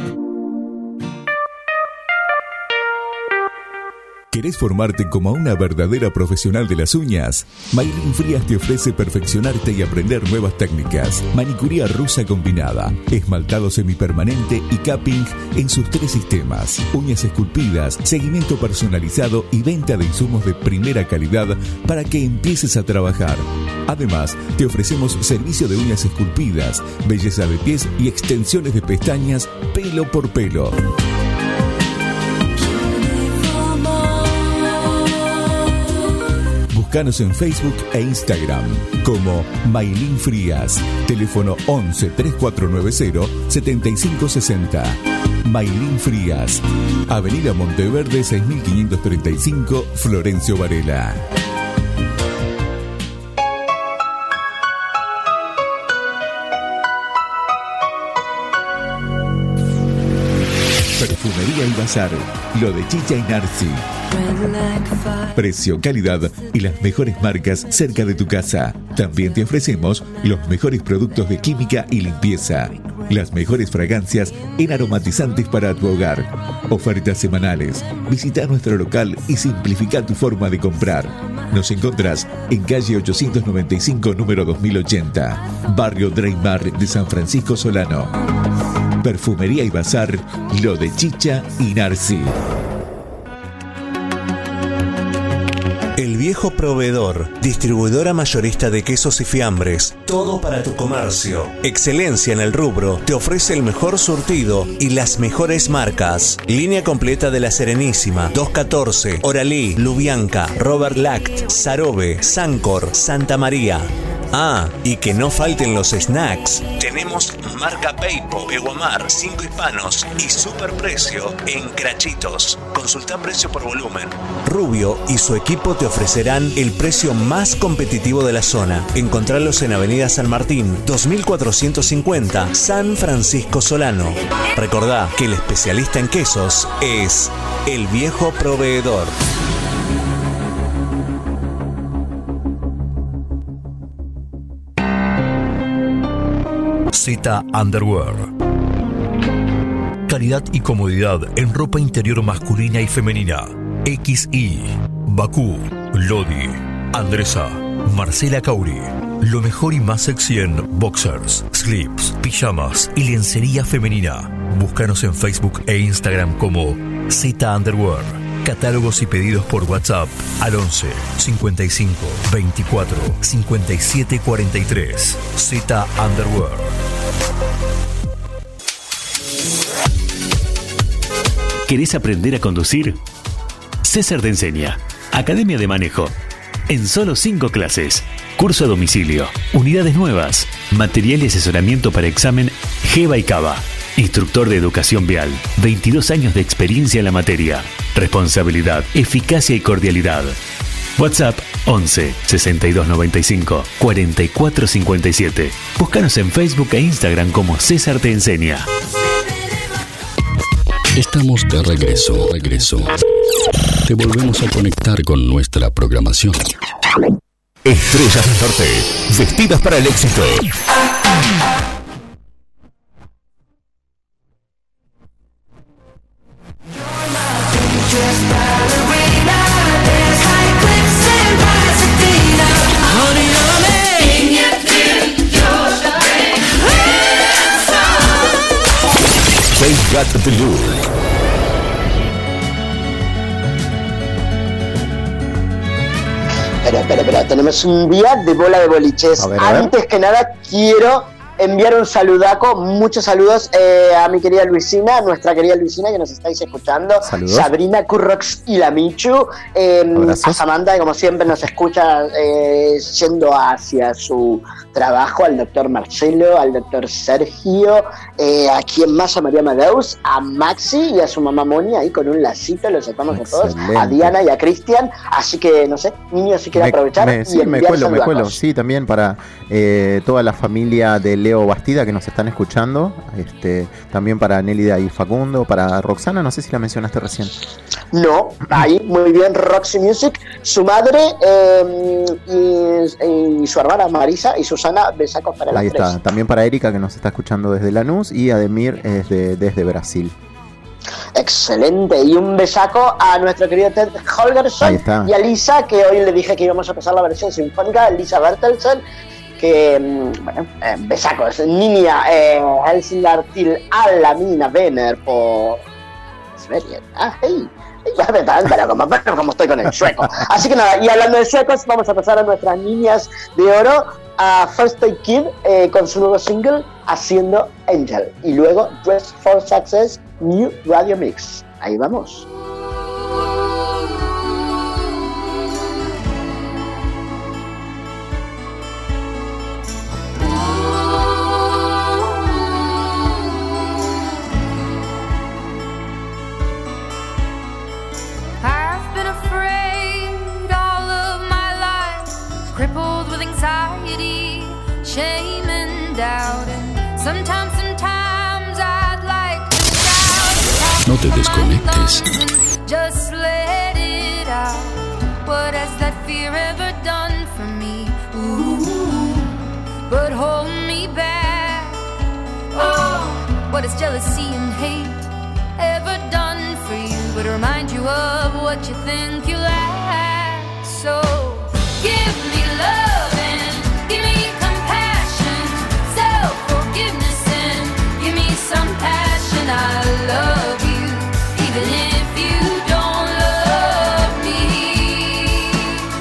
[SPEAKER 1] ¿Querés formarte como una verdadera profesional de las uñas? Maylin Frías te ofrece perfeccionarte y aprender nuevas técnicas. Manicuría rusa combinada, esmaltado semipermanente y capping en sus tres sistemas. Uñas esculpidas, seguimiento personalizado y venta de insumos de primera calidad para que empieces a trabajar. Además, te ofrecemos servicio de uñas esculpidas, belleza de pies y extensiones de pestañas pelo por pelo. Búscanos en Facebook e Instagram como Maylin Frías. Teléfono once, treinta y cuatro noventa, setenta y cinco sesenta. Maylin Frías. Avenida Monteverde seis mil quinientos treinta y cinco, Florencio Varela. Perfumería y Bazar, lo de Chicha y Narci. Precio, calidad y las mejores marcas cerca de tu casa. También te ofrecemos los mejores productos de química y limpieza. Las mejores fragancias en aromatizantes para tu hogar. Ofertas semanales. Visita nuestro local y simplifica tu forma de comprar. Nos encontrás en calle ochocientos noventa y cinco, número dos mil ochenta, barrio Dreymar de San Francisco Solano. Perfumería y Bazar, lo de Chicha y Narci.
[SPEAKER 12] El Viejo Proveedor, distribuidora mayorista de quesos y fiambres. Todo para tu comercio. Excelencia en el rubro. Te ofrece el mejor surtido y las mejores marcas. Línea completa de La Serenísima, doscientos catorce, Oralí, Lubianca, Robert Lact, Sarobe, Sancor, Santa María. Ah, y que no falten los snacks. Tenemos marca Peipo, Peguamar, Cinco Hispanos y Superprecio en Crachitos. Consulta precio por volumen. Rubio y su equipo te ofrecerán el precio más competitivo de la zona. Encontralos en Avenida San Martín, dos mil cuatrocientos cincuenta, San Francisco Solano. Recordá que el especialista en quesos es El Viejo Proveedor.
[SPEAKER 13] Z Underwear. Calidad y comodidad en ropa interior masculina y femenina. X I, Bakú, Lodi, Andresa, Marcela Cauri. Lo mejor y más sexy en boxers, slips, pijamas y lencería femenina. Búscanos en Facebook e Instagram como Z Underwear. Catálogos y pedidos por WhatsApp al once, cincuenta y cinco, veinticuatro, cincuenta y siete, cuarenta y tres. Z Underwear.
[SPEAKER 14] ¿Querés aprender a conducir? César te enseña. Academia de manejo. En solo cinco clases. Curso a domicilio. Unidades nuevas. Material y asesoramiento para examen Geva y Cava. Instructor de educación vial. veintidós años de experiencia en la materia. Responsabilidad, eficacia y cordialidad. WhatsApp once, sesenta y dos noventa y cinco, cuarenta y cuatro cincuenta y siete. Búscanos en Facebook e Instagram como César te enseña.
[SPEAKER 6] Estamos de regreso, regreso. Te volvemos a conectar con nuestra programación.
[SPEAKER 1] Estrellas del Norte, vestidas para el éxito. They got the look.
[SPEAKER 4] Espera, espera, espera. Tenemos un día de bola de boliches. A ver, a ver. Antes que nada, quiero enviar un saludaco, muchos saludos eh, a mi querida Luisina, nuestra querida Luisina que nos estáis escuchando. Saludos. Sabrina, Currox y la Michu. Eh, a Samantha, que como siempre nos escucha eh, yendo hacia su trabajo, al doctor Marcelo, al doctor Sergio, eh, a quien más, a María Madeus, a Maxi y a su mamá Moni, ahí con un lacito, los sacamos a todos, a Diana y a Cristian. Así que, no sé, niños, si quieren aprovechar
[SPEAKER 3] me,
[SPEAKER 4] y
[SPEAKER 3] sí, me cuelo,
[SPEAKER 4] saludacos.
[SPEAKER 3] me cuelo, sí, también para eh, toda la familia de Leo Bastida que nos están escuchando, este, también para Nélida y Facundo, para Roxana, no sé si la mencionaste recién.
[SPEAKER 4] No, ahí, muy bien, Roxy Music, su madre eh, y, y su hermana Marisa y Susana, besacos para las
[SPEAKER 3] Ahí
[SPEAKER 4] tres.
[SPEAKER 3] está, también para Erika que nos está escuchando desde Lanús y Ademir desde, desde Brasil.
[SPEAKER 4] Excelente, y un besaco a nuestro querido Ted Holgersson y a Lisa, que hoy le dije que íbamos a pasar la versión sinfónica, Lisa Bertelsen, que, bueno, eh, besacos, niña, eh, Helsinglar till alla mina vänner på Sverige. Ah, hey. Pero como, pero como estoy con el sueco. Así que nada, y hablando de suecos, vamos a pasar a nuestras niñas de oro, a First Aid Kid eh, con su nuevo single Haciendo Angel, y luego Dress for Success New Radio Mix. Ahí vamos.
[SPEAKER 15] Shame and doubt, and sometimes, sometimes I'd like to shout.
[SPEAKER 6] No te desconectes.
[SPEAKER 15] Just let it out. What has that fear ever done for me? Ooh, but hold me back. Oh, what has jealousy and hate ever done for you? But remind you of what you think you lack. So give me love and give me some passion. I love you, even if you don't love me.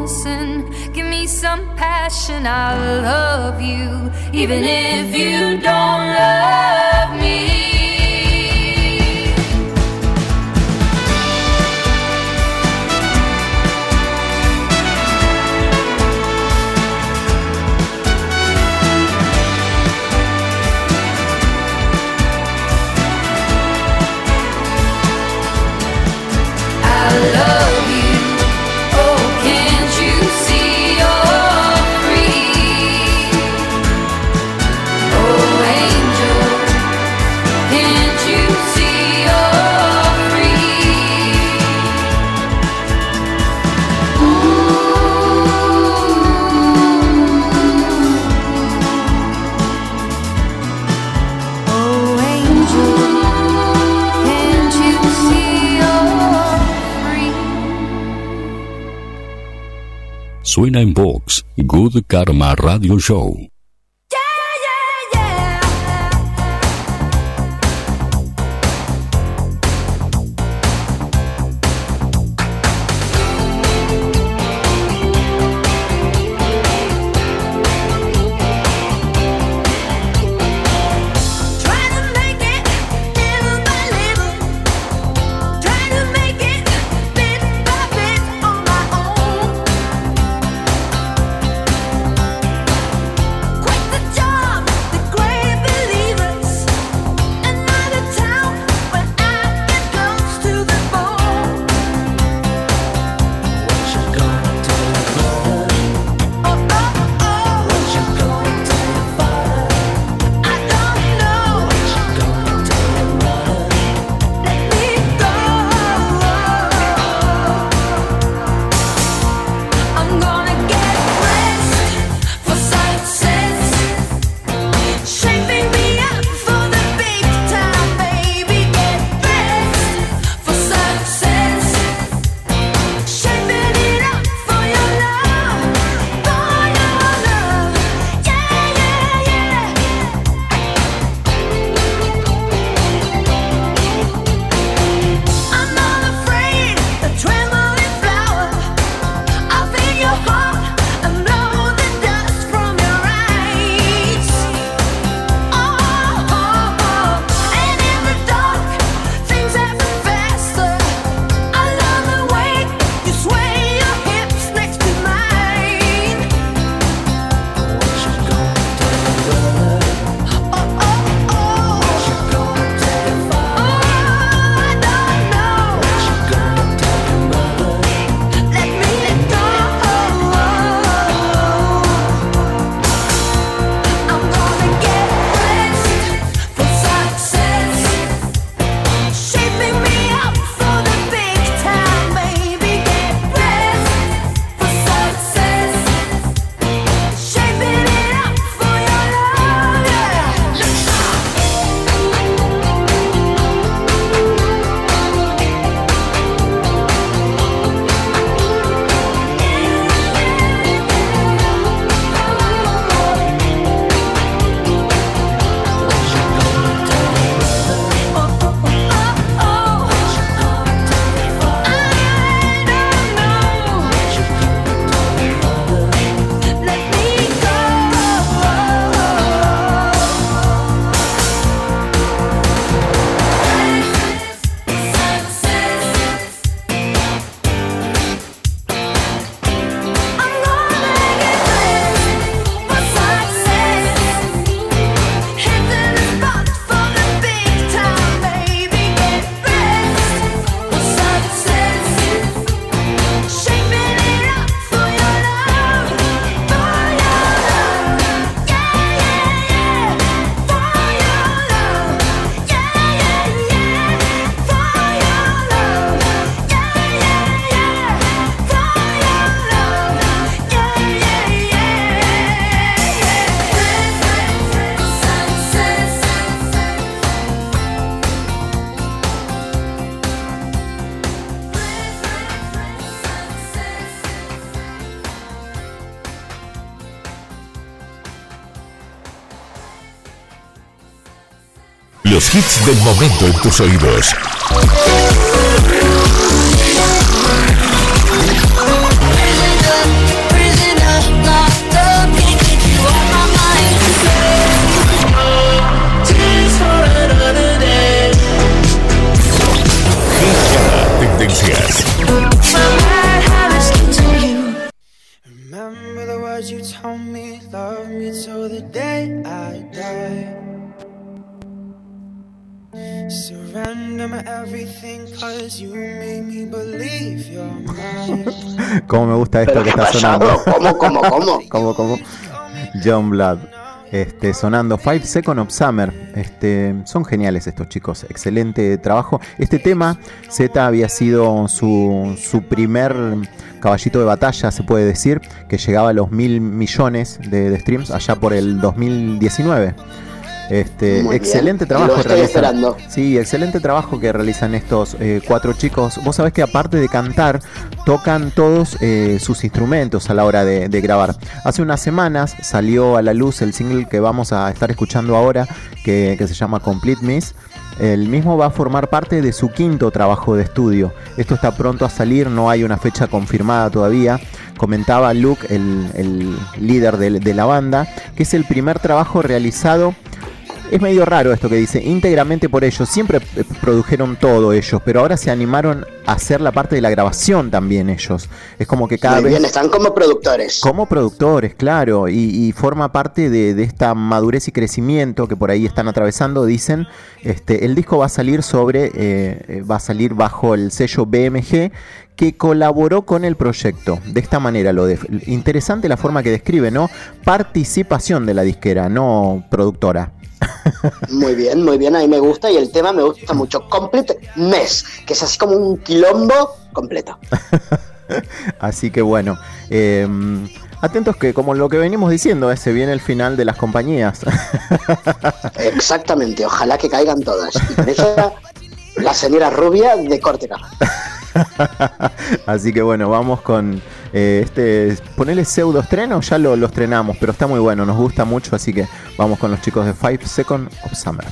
[SPEAKER 15] listen. Give me some passion, I'll love you, even if you don't love me. I love you, oh can't you see you're free? Oh angel, can't you see you're free? Ooh. Oh angel, can't you see you're
[SPEAKER 6] Suena en Vox, Good Karma Radio Show.
[SPEAKER 1] Los hits del momento en tus oídos.
[SPEAKER 8] told me, love me till the day I die. Surrender my everything, cause you made me believe you're mine.
[SPEAKER 3] Cómo me gusta esto que está sonando.
[SPEAKER 4] ¿Cómo, cómo, cómo?
[SPEAKER 3] ¿Cómo, cómo? John Blood. Este, sonando Five Seconds of Summer. Este, son geniales estos chicos, excelente trabajo. Este tema, Z había sido su, su primer caballito de batalla, se puede decir, que llegaba a los mil millones de, de streams allá por el dos mil diecinueve. Este,
[SPEAKER 4] Muy
[SPEAKER 3] excelente
[SPEAKER 4] bien.
[SPEAKER 3] trabajo
[SPEAKER 4] Lo estoy
[SPEAKER 3] realizan,
[SPEAKER 4] esperando.
[SPEAKER 3] sí, excelente trabajo que realizan estos eh, cuatro chicos. Vos sabés que aparte de cantar, tocan todos eh, sus instrumentos a la hora de, de grabar. Hace unas semanas salió a la luz el single que vamos a estar escuchando ahora, que, que se llama Complete Miss. El mismo va a formar parte de su quinto trabajo de estudio. Esto está pronto a salir, no hay una fecha confirmada todavía. Comentaba Luke, el, el líder de, de la banda, que es el primer trabajo realizado. Es medio raro esto que dice, íntegramente por ellos. Siempre eh, produjeron todo ellos, pero ahora se animaron a hacer la parte de la grabación también ellos. Es como que cada
[SPEAKER 4] Muy
[SPEAKER 3] vez...
[SPEAKER 4] bien, están como productores.
[SPEAKER 3] Como productores, claro, y, y forma parte de, de esta madurez y crecimiento que por ahí están atravesando. Dicen, este, el disco va a salir sobre, eh, va a salir bajo el sello B M G, que colaboró con el proyecto. De esta manera lo de, interesante la forma que describe, ¿no? Participación de la disquera, no productora.
[SPEAKER 4] Muy bien, muy bien, a mí me gusta y el tema me gusta mucho. Complete Mess, que es así como un quilombo completo.
[SPEAKER 3] Así que bueno, eh, atentos que como lo que venimos diciendo, eh, se viene el final de las compañías.
[SPEAKER 4] Exactamente, ojalá que caigan todas. Y por eso la señora rubia de corte carro.
[SPEAKER 3] Así que bueno, vamos con eh, este, ponele pseudo estreno, ya lo, lo estrenamos, pero está muy bueno, nos gusta mucho, así que vamos con los chicos de Five Seconds of Summer.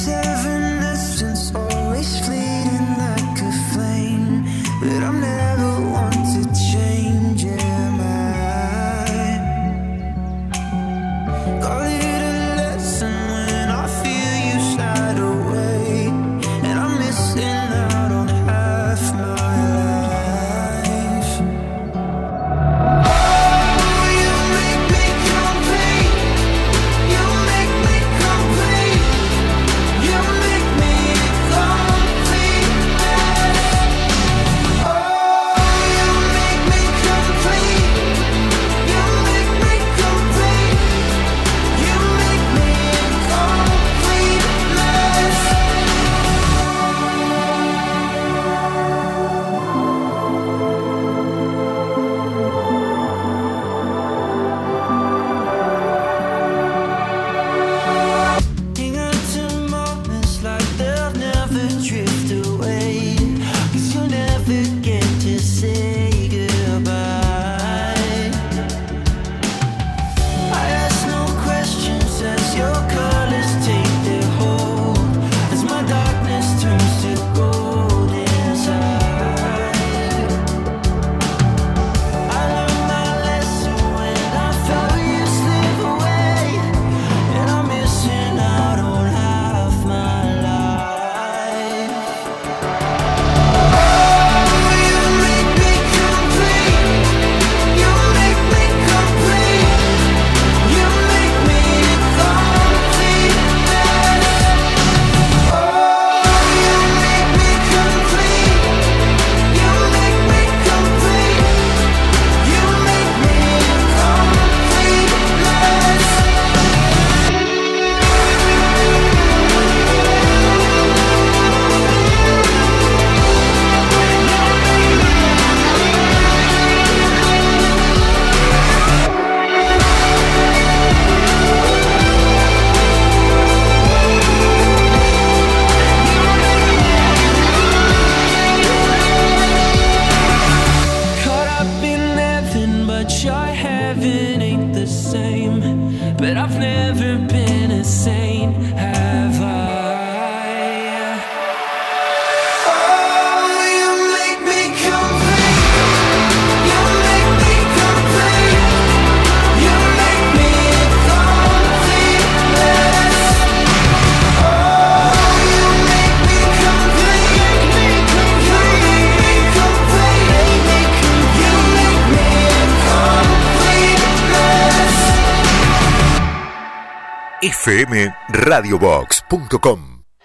[SPEAKER 8] Always fleeting like a flame, but I'm never
[SPEAKER 1] f m radio box punto com.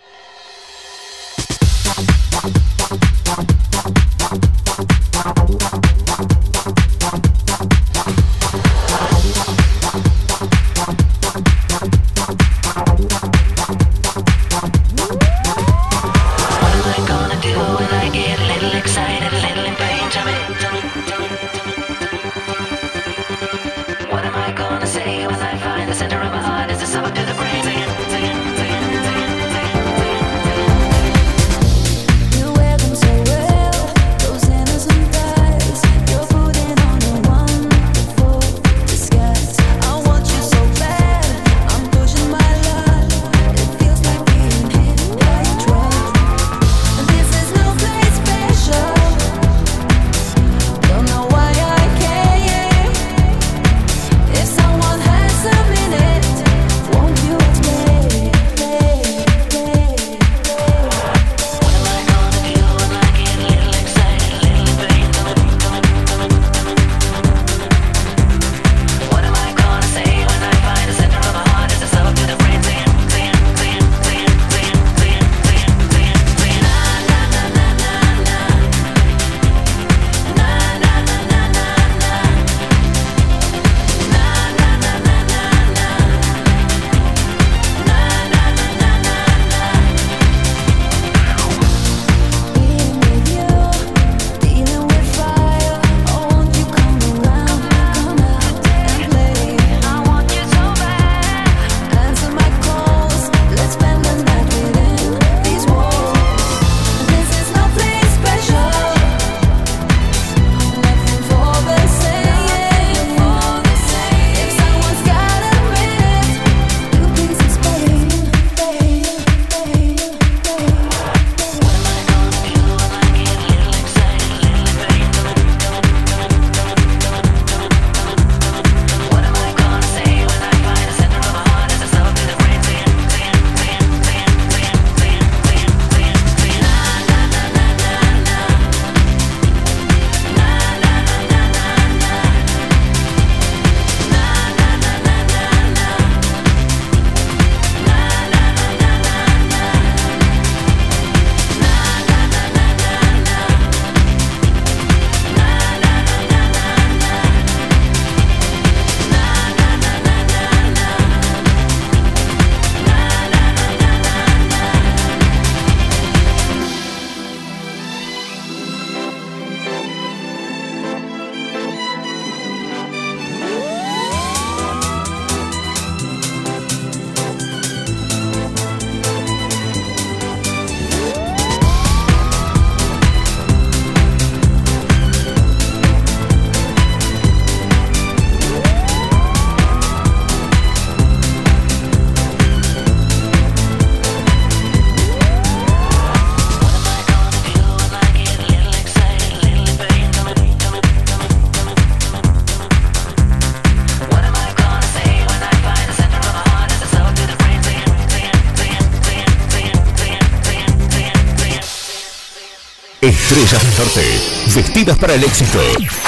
[SPEAKER 1] Estrellas del Norte, vestidas para el éxito.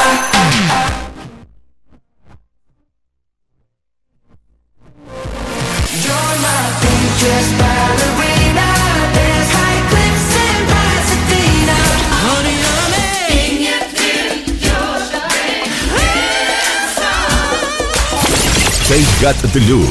[SPEAKER 1] They got the look.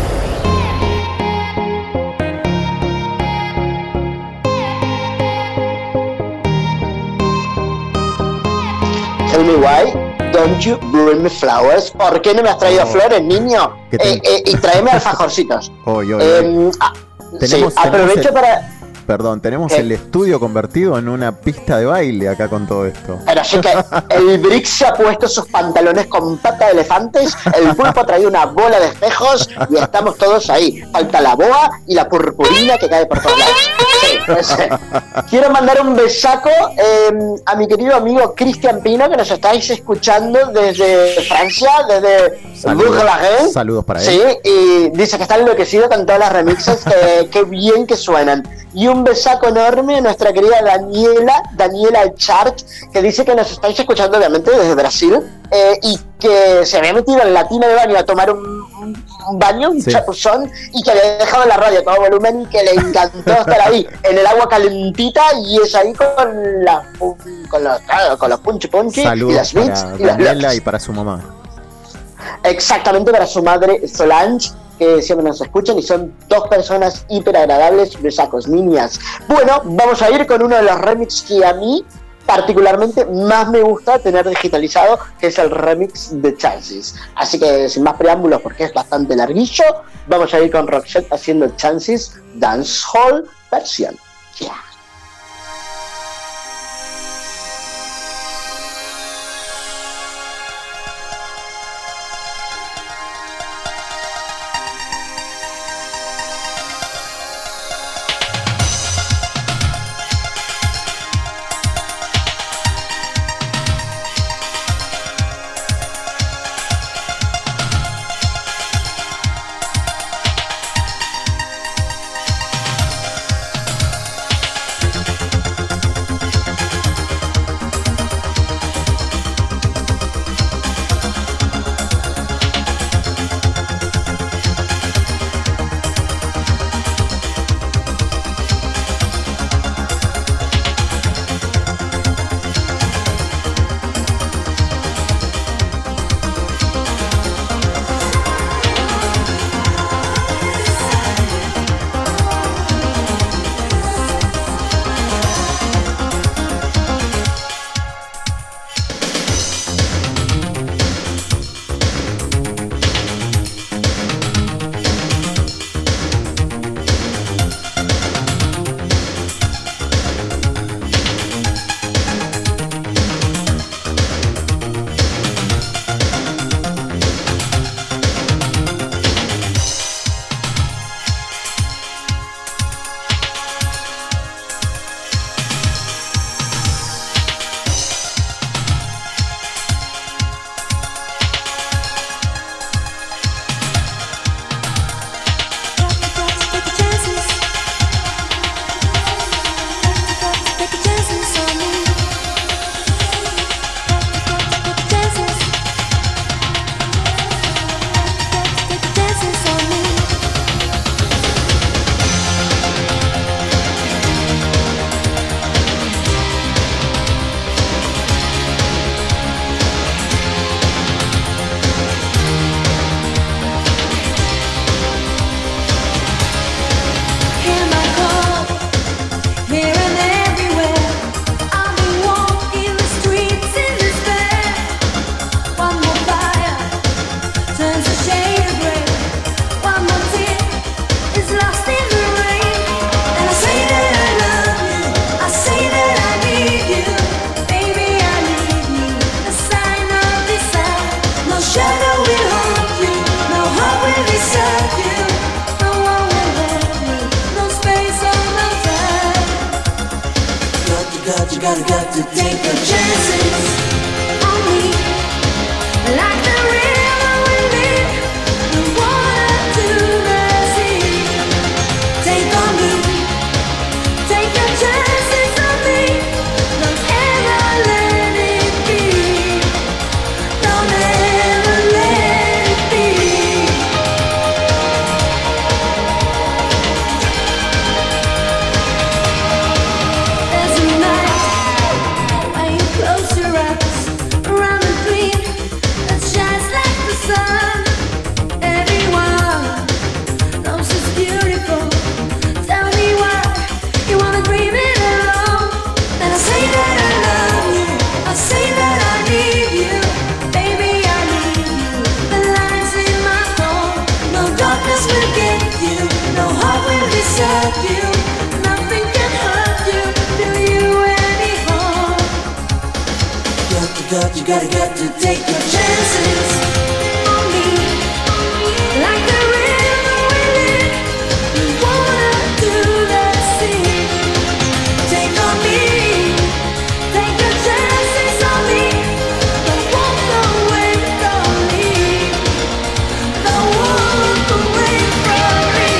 [SPEAKER 4] Tell me why don't you bring me flowers? ¿Por qué no me has traído oh. flores, niño?
[SPEAKER 3] Te...
[SPEAKER 4] Eh, eh, y tráeme alfajorcitos.
[SPEAKER 3] Oy, oy,
[SPEAKER 4] eh,
[SPEAKER 3] oy.
[SPEAKER 4] ah,
[SPEAKER 3] tenemos,
[SPEAKER 4] sí, aprovecho
[SPEAKER 3] el...
[SPEAKER 4] para...
[SPEAKER 3] Perdón, tenemos
[SPEAKER 4] ¿Qué?
[SPEAKER 3] El estudio convertido en una pista de baile acá con todo esto.
[SPEAKER 4] Pero así que el Brix se ha puesto sus pantalones con pata de elefantes, el pulpo ha traído una bola de espejos y estamos todos ahí. Falta la boa y la purpurina que cae por todos lados. Sí, pues, eh. Quiero mandar un besaco eh, a mi querido amigo Cristian Pino, que nos estáis escuchando desde Francia, desde
[SPEAKER 3] Saludos,
[SPEAKER 4] Bourg-la-Reine.
[SPEAKER 3] saludos para él.
[SPEAKER 4] Sí, y dice que está enloquecido con todas las remixes, que, que bien que suenan. Y un besaco enorme a nuestra querida Daniela, Daniela Chart, que dice que nos estáis escuchando obviamente desde Brasil, eh, y que se había metido en la tina de baño a tomar un, un un baño, un
[SPEAKER 3] Sí.
[SPEAKER 4] chapuzón, y que le dejaba la radio a todo volumen y que le encantó estar ahí en el agua calentita y es ahí con la con los claro, con los punchi punchi y
[SPEAKER 3] Saludos
[SPEAKER 4] las beats
[SPEAKER 3] para
[SPEAKER 4] y las
[SPEAKER 3] Daniela
[SPEAKER 4] locas.
[SPEAKER 3] y para su mamá.
[SPEAKER 4] Exactamente, para su madre Solange, que siempre nos escuchan y son dos personas hiper agradables, besacos, niñas. Bueno, vamos a ir con uno de los remixes que a mí particularmente más me gusta tener digitalizado, que es el remix de Chances. Así que sin más preámbulos, porque es bastante larguillo, vamos a ir con Roxette haciendo Chances Dancehall versión. Yeah.
[SPEAKER 8] You gotta, got to take your chances on me. Like the river we live, the water to the sea. Take on me, take your chances on me. Don't ever let it be. Don't ever let it be. There's a night when you close your eyes, around the dream that shines like the sun. Everyone knows it's beautiful. Tell me why you wanna dream it alone. And I say that I love you, I say that I need you, baby I need you. The lines in my phone, no darkness will get you, no heart will desert you. Nothing can hurt you, do you any harm. Got to, got, you gotta, got to take your chances on me. Like the river we live, the water to the sea. Take on me, take your chances on me. Don't walk away from me. Don't walk away from me.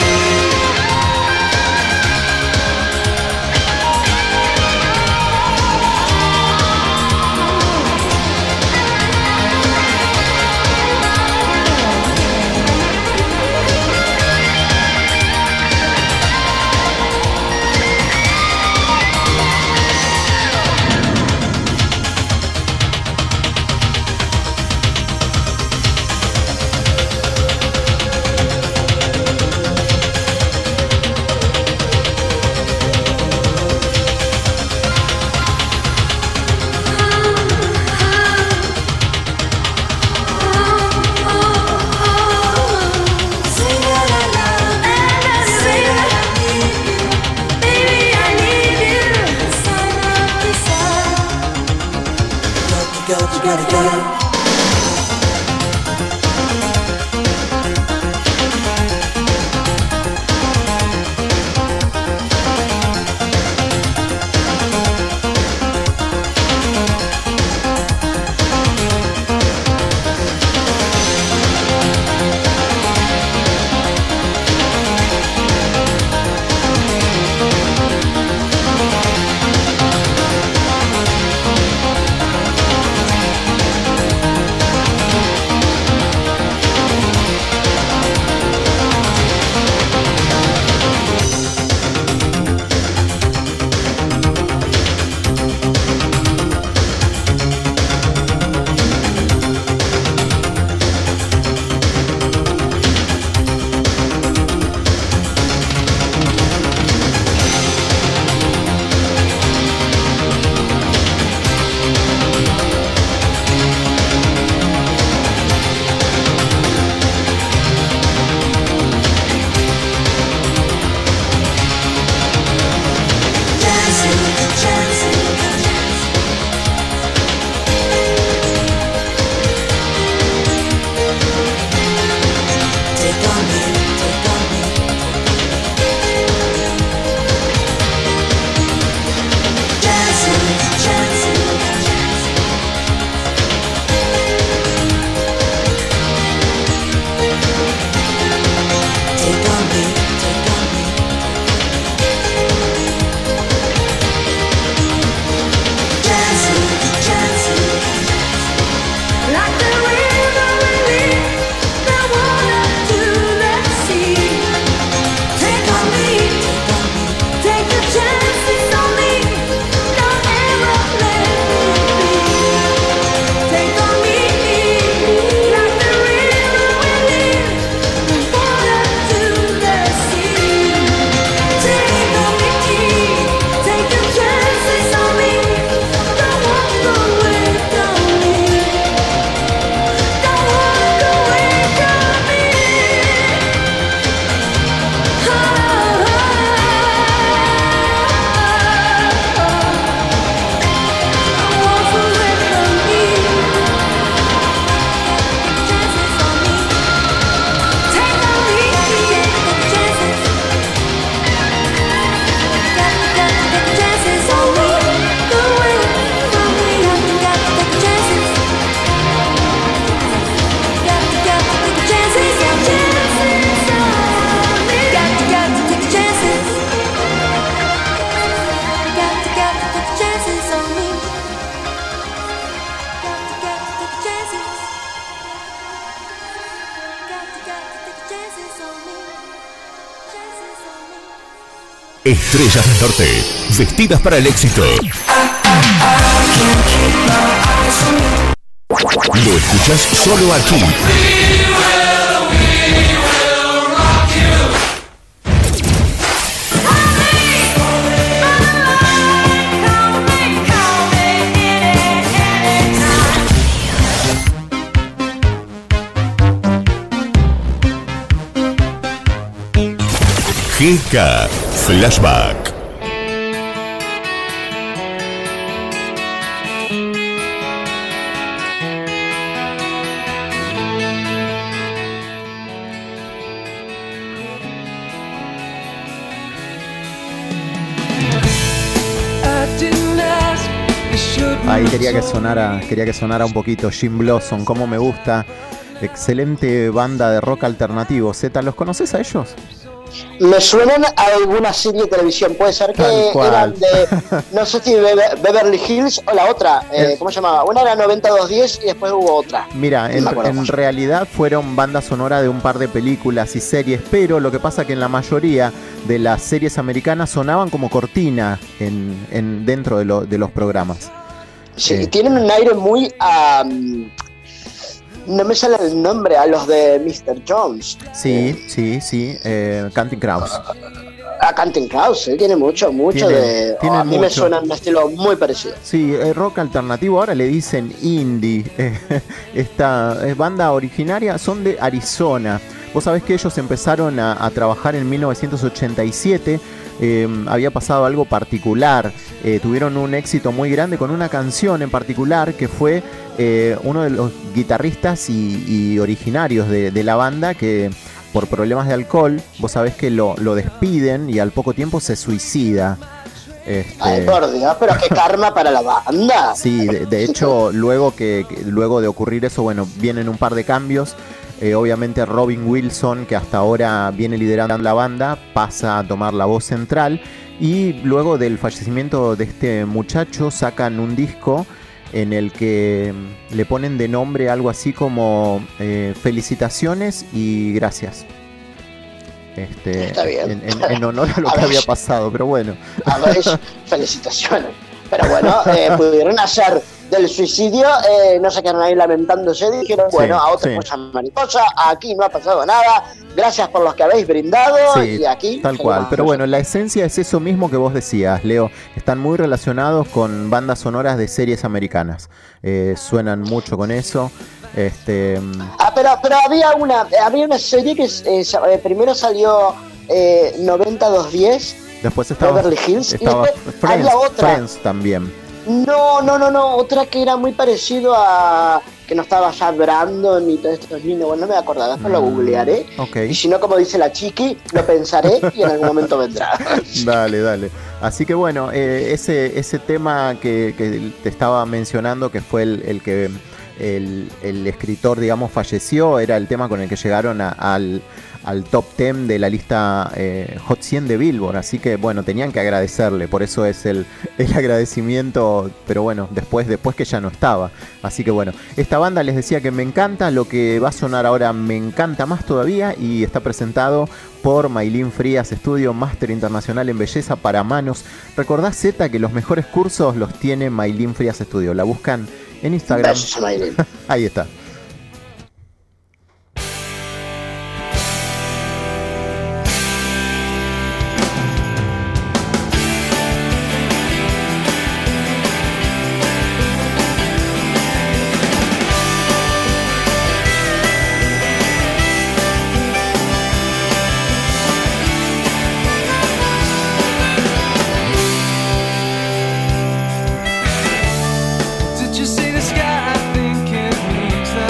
[SPEAKER 8] you gotta get.
[SPEAKER 1] Estrellas del Norte, vestidas para el éxito. Lo escuchas solo aquí. G K Flashback.
[SPEAKER 3] Ahí quería que sonara, quería que sonara un poquito Jim Blossom, como me gusta. Excelente banda de rock alternativo. Zeta, ¿los conoces a ellos?
[SPEAKER 4] Me suenan a alguna serie de televisión, puede ser que eran de, no sé si Beverly Hills o la otra, eh, ¿cómo se llamaba? Una era noventa y dos diez y después hubo otra.
[SPEAKER 3] Mira, en, no en realidad fueron banda sonora de un par de películas y series, pero lo que pasa que en la mayoría de las series americanas sonaban como cortina en, en dentro de, lo, de los programas.
[SPEAKER 4] Sí, eh. tienen un aire muy... Um, no me sale el nombre, a los de mister Jones.
[SPEAKER 3] Sí, eh. sí, sí, eh, Counting Crows.
[SPEAKER 4] A Counting Crows, él tiene mucho, mucho
[SPEAKER 3] tiene,
[SPEAKER 4] de...
[SPEAKER 3] Tiene
[SPEAKER 4] a mí
[SPEAKER 3] mucho.
[SPEAKER 4] me suena un estilo muy parecido.
[SPEAKER 3] Sí, el rock alternativo, ahora le dicen indie. Eh, esta es banda originaria, son de Arizona. Vos sabés que ellos empezaron a, a trabajar en mil novecientos ochenta y siete. Eh, había pasado algo particular. Eh, tuvieron un éxito muy grande con una canción en particular que fue eh, uno de los guitarristas y, y originarios de, de la banda que por problemas de alcohol, vos sabés que lo, lo despiden y al poco tiempo se suicida. Este...
[SPEAKER 4] Ay, por Dios, pero qué karma para la banda.
[SPEAKER 3] Sí, de, de hecho, luego que, que luego de ocurrir eso, bueno, vienen un par de cambios. Eh, obviamente Robin Wilson, que hasta ahora viene liderando la banda, pasa a tomar la voz central. Y luego del fallecimiento de este muchacho sacan un disco en el que le ponen de nombre algo así como eh, felicitaciones y gracias. Este,
[SPEAKER 4] Está bien.
[SPEAKER 3] En, en, en honor a lo
[SPEAKER 4] a
[SPEAKER 3] que
[SPEAKER 4] ver,
[SPEAKER 3] había pasado, pero bueno.
[SPEAKER 4] A ver, felicitaciones. Pero bueno, eh, pudieron hacer del suicidio, eh, no se quedaron ahí lamentándose, dijeron, bueno,
[SPEAKER 3] Sí,
[SPEAKER 4] a otra
[SPEAKER 3] sí.
[SPEAKER 4] cosa mariposa, aquí no ha pasado nada, gracias por los que habéis brindado,
[SPEAKER 3] Sí,
[SPEAKER 4] y aquí...
[SPEAKER 3] tal cual. Pero bueno, la esencia es eso mismo que vos decías, Leo. Están muy relacionados con bandas sonoras de series americanas. Eh, suenan mucho con eso. Este,
[SPEAKER 4] Ah, pero, pero había una había una serie que eh, sa- eh, primero salió eh, noventa dos diez,
[SPEAKER 3] después estaba,
[SPEAKER 4] Beverly Hills, y
[SPEAKER 3] estaba
[SPEAKER 4] después
[SPEAKER 3] Friends,
[SPEAKER 4] había otra.
[SPEAKER 3] Friends también.
[SPEAKER 4] No, no, no, no, otra que era muy parecido a... que no estaba ya Brandon y todos estos niños, bueno, no me voy a acordar, después lo googlearé.
[SPEAKER 3] Ok.
[SPEAKER 4] Y si no, como dice la chiqui, lo pensaré y en algún momento vendrá.
[SPEAKER 3] Dale, dale. Así que bueno, eh, ese, ese tema que, que te estaba mencionando, que fue el, el que el, el escritor, digamos, falleció, era el tema con el que llegaron a- al, al top diez de la lista eh, Hot cien de Billboard. Así que bueno, tenían que agradecerle, por eso es el, el agradecimiento, pero bueno, después, después que ya no estaba. Así que bueno, esta banda les decía que me encanta, lo que va a sonar ahora me encanta más todavía y está presentado por Maylin Frías Estudio, Máster Internacional en Belleza para Manos. Recordá, Z, que los mejores cursos los tiene Maylin Frías Estudio. La buscan en Instagram.
[SPEAKER 4] Besos a Maylin.
[SPEAKER 3] Ahí está.
[SPEAKER 8] Did you see the sky? I think it means that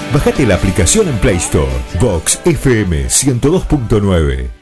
[SPEAKER 1] Bájate la aplicación en Play Store. Vox F M ciento dos punto nueve.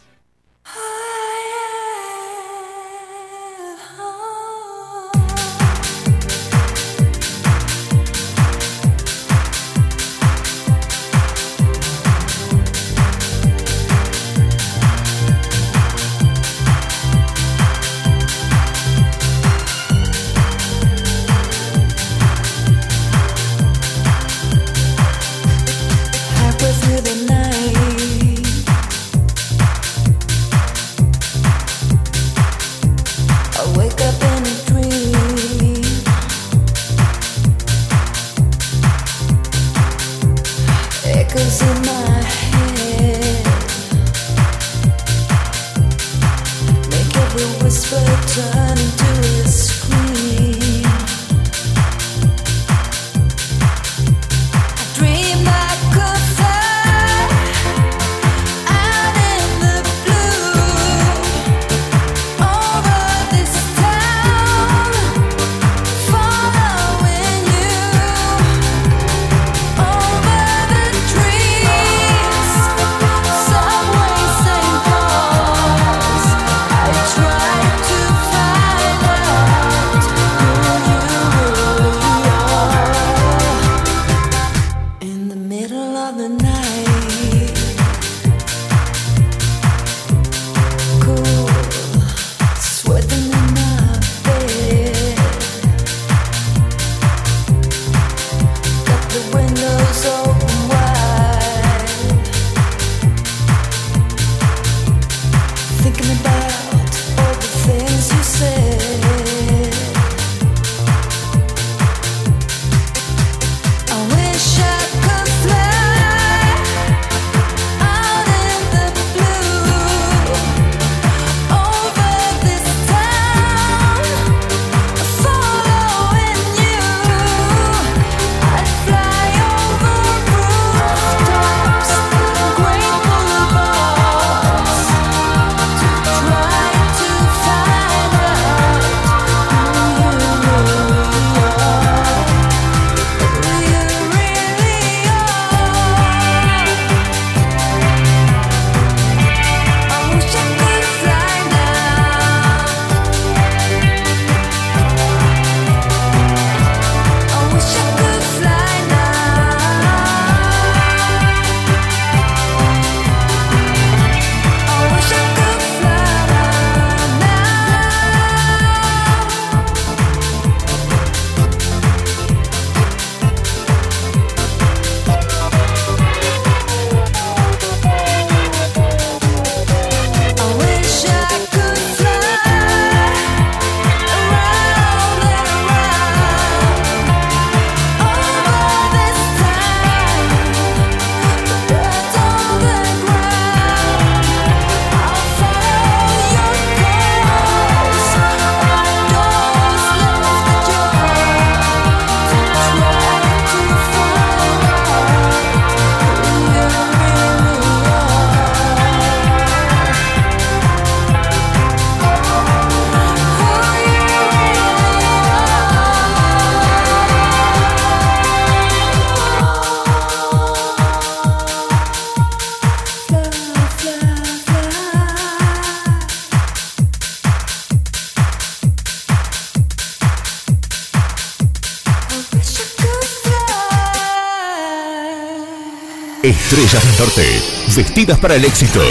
[SPEAKER 1] Estrellas del Norte, vestidas para el éxito.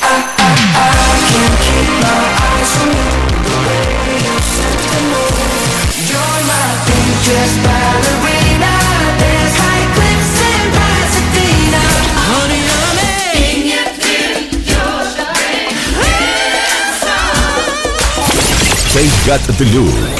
[SPEAKER 1] They got the look.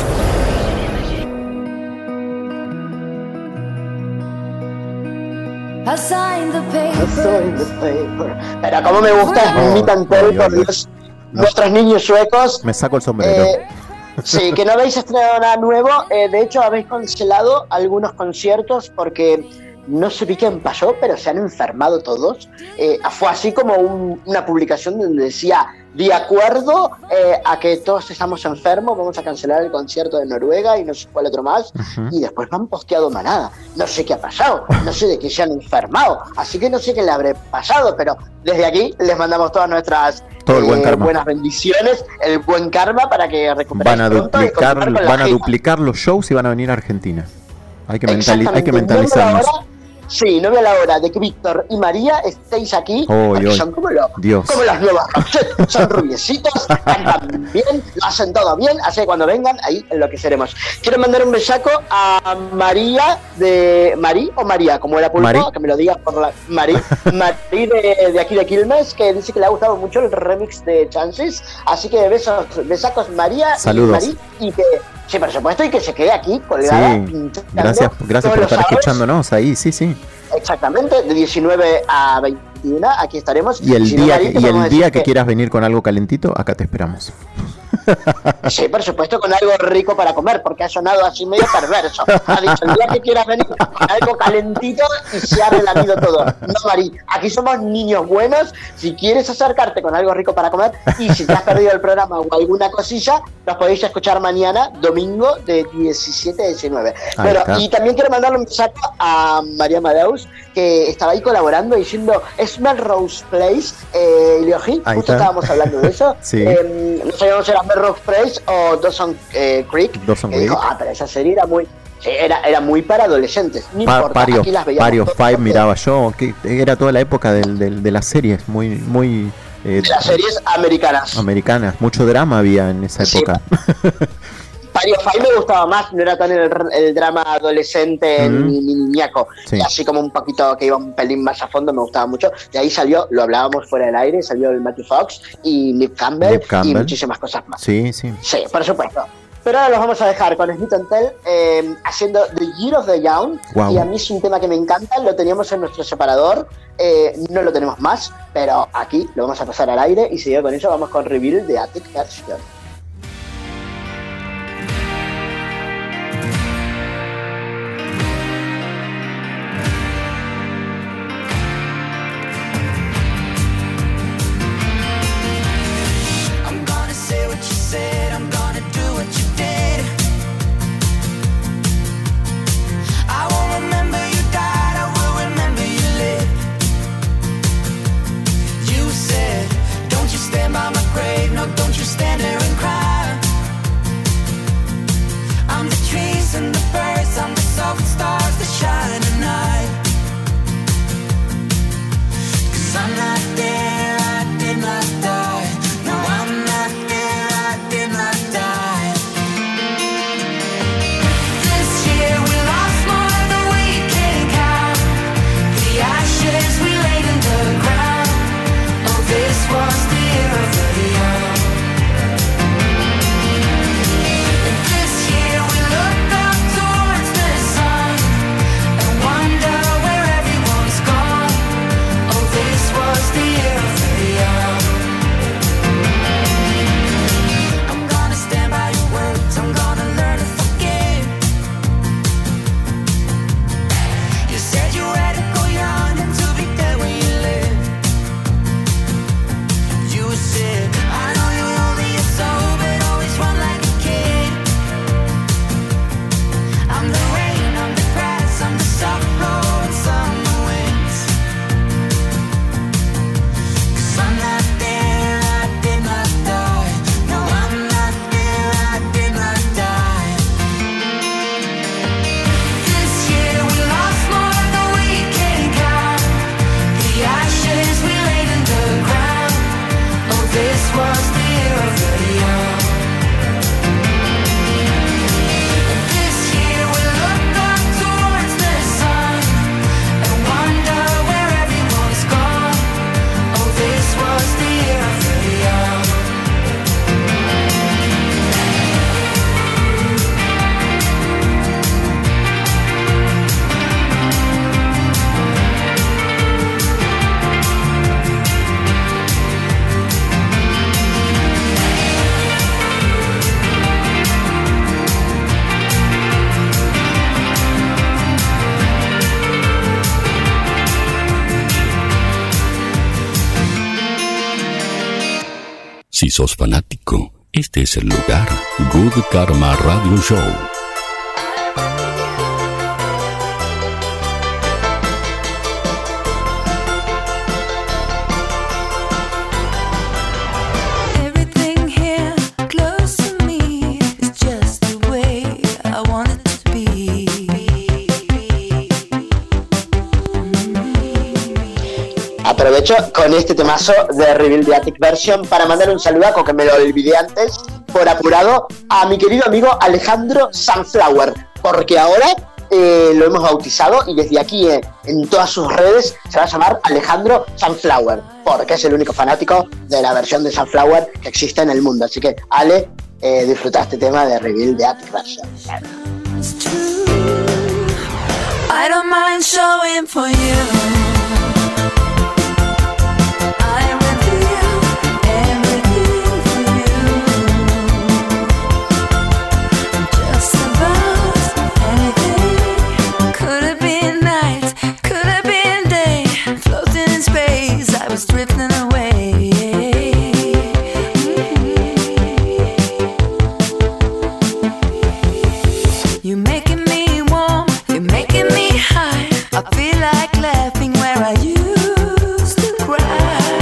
[SPEAKER 4] I signed the paper. Pero como me gusta Smith Tell, por Dios, no. Nuestros niños suecos.
[SPEAKER 3] Me saco el sombrero.
[SPEAKER 4] Eh, sí, que no habéis estrenado nada nuevo. Eh, de hecho, habéis cancelado algunos conciertos porque no sé bien qué pasó, pero se han enfermado todos. Eh, fue así como un, una publicación donde decía, de acuerdo eh, a que todos estamos enfermos, vamos a cancelar el concierto de Noruega y no sé cuál otro más, uh-huh. y después no han posteado más nada. No sé qué ha pasado, no sé de qué se han enfermado, así que no sé qué le habré pasado, pero desde aquí les mandamos todas nuestras
[SPEAKER 3] Todo el buen karma.
[SPEAKER 4] eh, buenas bendiciones, el buen karma para que recuperen.
[SPEAKER 3] Van a duplicar, van a duplicar los shows y van a venir a Argentina. Hay que, mentali- hay que mentalizarnos.
[SPEAKER 4] Sí, no veo la hora de que Víctor y María estéis aquí,
[SPEAKER 3] oh,
[SPEAKER 4] porque
[SPEAKER 3] Dios.
[SPEAKER 4] son como, lo,
[SPEAKER 3] Dios.
[SPEAKER 4] como las nuevas Roxette, son rubiecitos, cantan bien, lo hacen todo bien, así que cuando vengan, ahí enloqueceremos. Quiero mandar un besaco a María de... ¿Marí o María? Como era pulpo,
[SPEAKER 3] Marí.
[SPEAKER 4] que me lo digas por la... Marí, Marí de, de aquí de Quilmes, que dice que le ha gustado mucho el remix de Chances, así que besos, besacos María.
[SPEAKER 3] Saludos.
[SPEAKER 4] Y Marí, y que... Sí, por supuesto, y que se quede aquí colgada.
[SPEAKER 3] Sí, gracias, gracias por estar escuchándonos ahí, sí, sí.
[SPEAKER 4] Exactamente, de diecinueve a veintiuno, aquí estaremos.
[SPEAKER 3] Y el
[SPEAKER 4] si
[SPEAKER 3] día,
[SPEAKER 4] no, Marí,
[SPEAKER 3] que, y el día que,
[SPEAKER 4] que
[SPEAKER 3] quieras venir con algo calentito, acá te esperamos.
[SPEAKER 4] Sí, por supuesto, con algo rico para comer, porque ha sonado así medio perverso. Ha dicho, el día que quieras venir con algo calentito y se ha relamido todo. No, Marí, aquí somos niños buenos. Si quieres acercarte con algo rico para comer y si te has perdido el programa o alguna cosilla, nos podéis escuchar mañana, domingo, de diecisiete a diecinueve. Bueno, y también quiero mandarle un mensaje a María Amadeus, que estaba ahí colaborando diciendo, es Melrose Place, eh, y le dije, justo estábamos hablando de eso.
[SPEAKER 3] Sí.
[SPEAKER 4] Eh, no sabíamos si era Melrose Place o Dawson eh, Creek.
[SPEAKER 3] Dawson
[SPEAKER 4] que
[SPEAKER 3] Creek.
[SPEAKER 4] dijo, ah, pero esa serie era muy, sí, era, era muy para adolescentes. No
[SPEAKER 3] Pa-
[SPEAKER 4] importa,
[SPEAKER 3] Pario,
[SPEAKER 4] aquí las veíamos.
[SPEAKER 3] Pario Five miraba yo, que era toda la época del, del, de las series, muy, muy eh,
[SPEAKER 4] de las series americanas.
[SPEAKER 3] americanas, mucho drama había en esa
[SPEAKER 4] Sí.
[SPEAKER 3] época.
[SPEAKER 4] Pario Five me gustaba más, no era tan el, el drama adolescente
[SPEAKER 3] Mm.
[SPEAKER 4] ni, ni niñaco.
[SPEAKER 3] Sí.
[SPEAKER 4] Y así como un poquito que iba un pelín más a fondo, me gustaba mucho. De ahí salió, lo hablábamos fuera del aire, salió el Matthew Fox y Nick Campbell,
[SPEAKER 3] Nick Campbell.
[SPEAKER 4] y muchísimas cosas más.
[SPEAKER 3] Sí, sí.
[SPEAKER 4] Sí, por supuesto. Pero ahora los vamos a dejar con Smith and Tell eh, haciendo The Year of the Young.
[SPEAKER 3] Wow.
[SPEAKER 4] Y a mí es un tema que me encanta, lo teníamos en nuestro separador, eh, no lo tenemos más, pero aquí lo vamos a pasar al aire y seguido con eso vamos con Reveal de Attic Version.
[SPEAKER 8] I'm gonna say what you said, I'm gonna do what you did. I won't remember you died, I will remember you lived. You said, don't you stand by my grave, no, don't you stand there and
[SPEAKER 6] Si sos fanático, este es el lugar. Good Karma Radio Show.
[SPEAKER 4] Aprovecho con este temazo de Reveal the Attic Version para mandar un saludaco, que me lo olvidé antes, por apurado, a mi querido amigo Alejandro Sunflower, porque ahora eh, lo hemos bautizado y desde aquí eh, en todas sus redes se va a llamar Alejandro Sunflower, porque es el único fanático de la versión de Sunflower que existe en el mundo. Así que, Ale, eh, disfruta este tema de Reveal the Attic Version.
[SPEAKER 9] I don't mind showing for you. Drifting away. You're making me warm, you're making me high. I feel like laughing where I used to cry.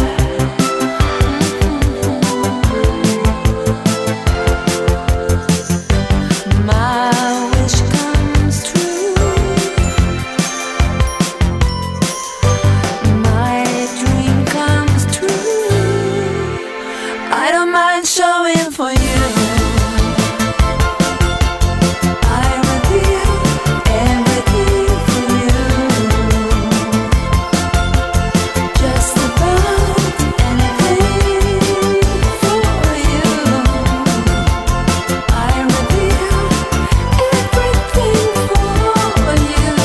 [SPEAKER 9] My wish comes true. My dream comes true. I don't mind showing for you. I reveal everything for you. Just about anything for you. I reveal everything for you.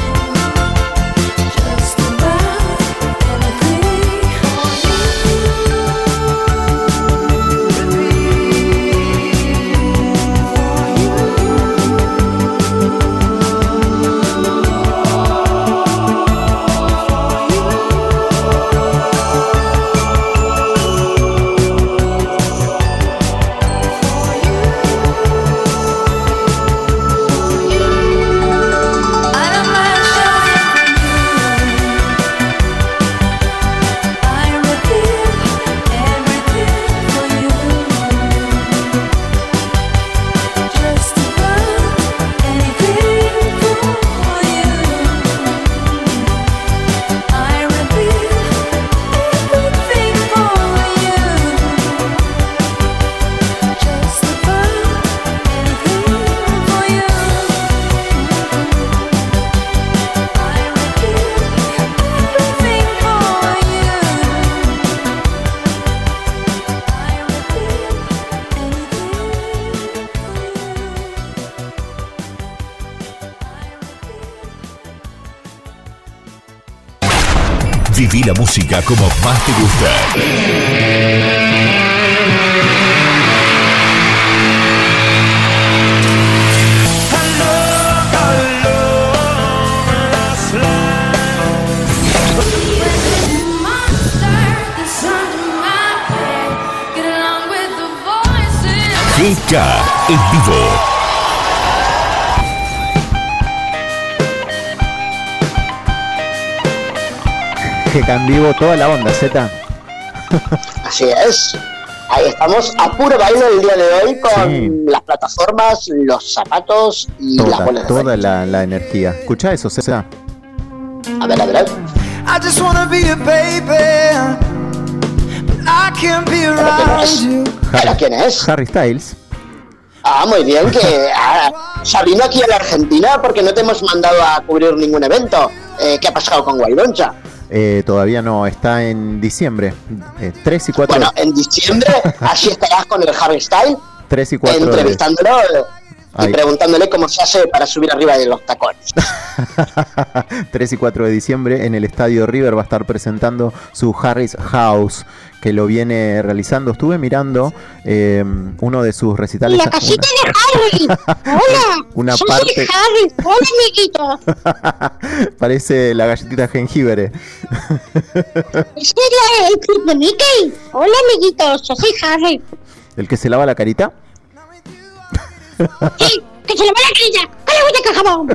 [SPEAKER 9] Just about anything
[SPEAKER 1] Viví la música como más te gusta. G K en vivo.
[SPEAKER 3] G K en vivo, toda la onda, Z.
[SPEAKER 4] Así es. Ahí estamos a puro baile el día de hoy con sí. las plataformas, los zapatos y
[SPEAKER 3] toda,
[SPEAKER 4] las bolas de
[SPEAKER 3] toda la, la energía. Escucha eso, Z.
[SPEAKER 4] A ver, a ver.
[SPEAKER 8] I just wanna be a baby, but I can't be around you.
[SPEAKER 4] ¿Para quién es?
[SPEAKER 3] Harry Styles.
[SPEAKER 4] Ah, muy bien, que ah, ya vino aquí a la Argentina porque no te hemos mandado a cubrir ningún evento. Eh, ¿Qué ha pasado con Guaidoncha?
[SPEAKER 3] Eh, todavía no, está en diciembre, eh, tres y cuatro.
[SPEAKER 4] Bueno, en diciembre allí estarás con el Harry Styles
[SPEAKER 3] tres y cuatro
[SPEAKER 4] entrevistándolo.
[SPEAKER 3] De,
[SPEAKER 4] y preguntándole cómo se hace para subir arriba de los tacones.
[SPEAKER 3] tres y cuatro de diciembre en el Estadio River va a estar presentando su Harry's House, que lo viene realizando. Estuve mirando eh, uno de sus recitales.
[SPEAKER 16] La casita
[SPEAKER 3] una...
[SPEAKER 16] de Harry. Hola.
[SPEAKER 3] Una
[SPEAKER 16] yo
[SPEAKER 3] parte...
[SPEAKER 16] soy Harry. Hola, amiguito.
[SPEAKER 3] Parece la galletita jengibre.
[SPEAKER 16] ¿Es el club de Mickey? Hola, amiguitos. Yo soy Harry.
[SPEAKER 3] ¿El que se lava la carita?
[SPEAKER 16] Sí, que se lava la carita. ¡Que le gusta con jabón!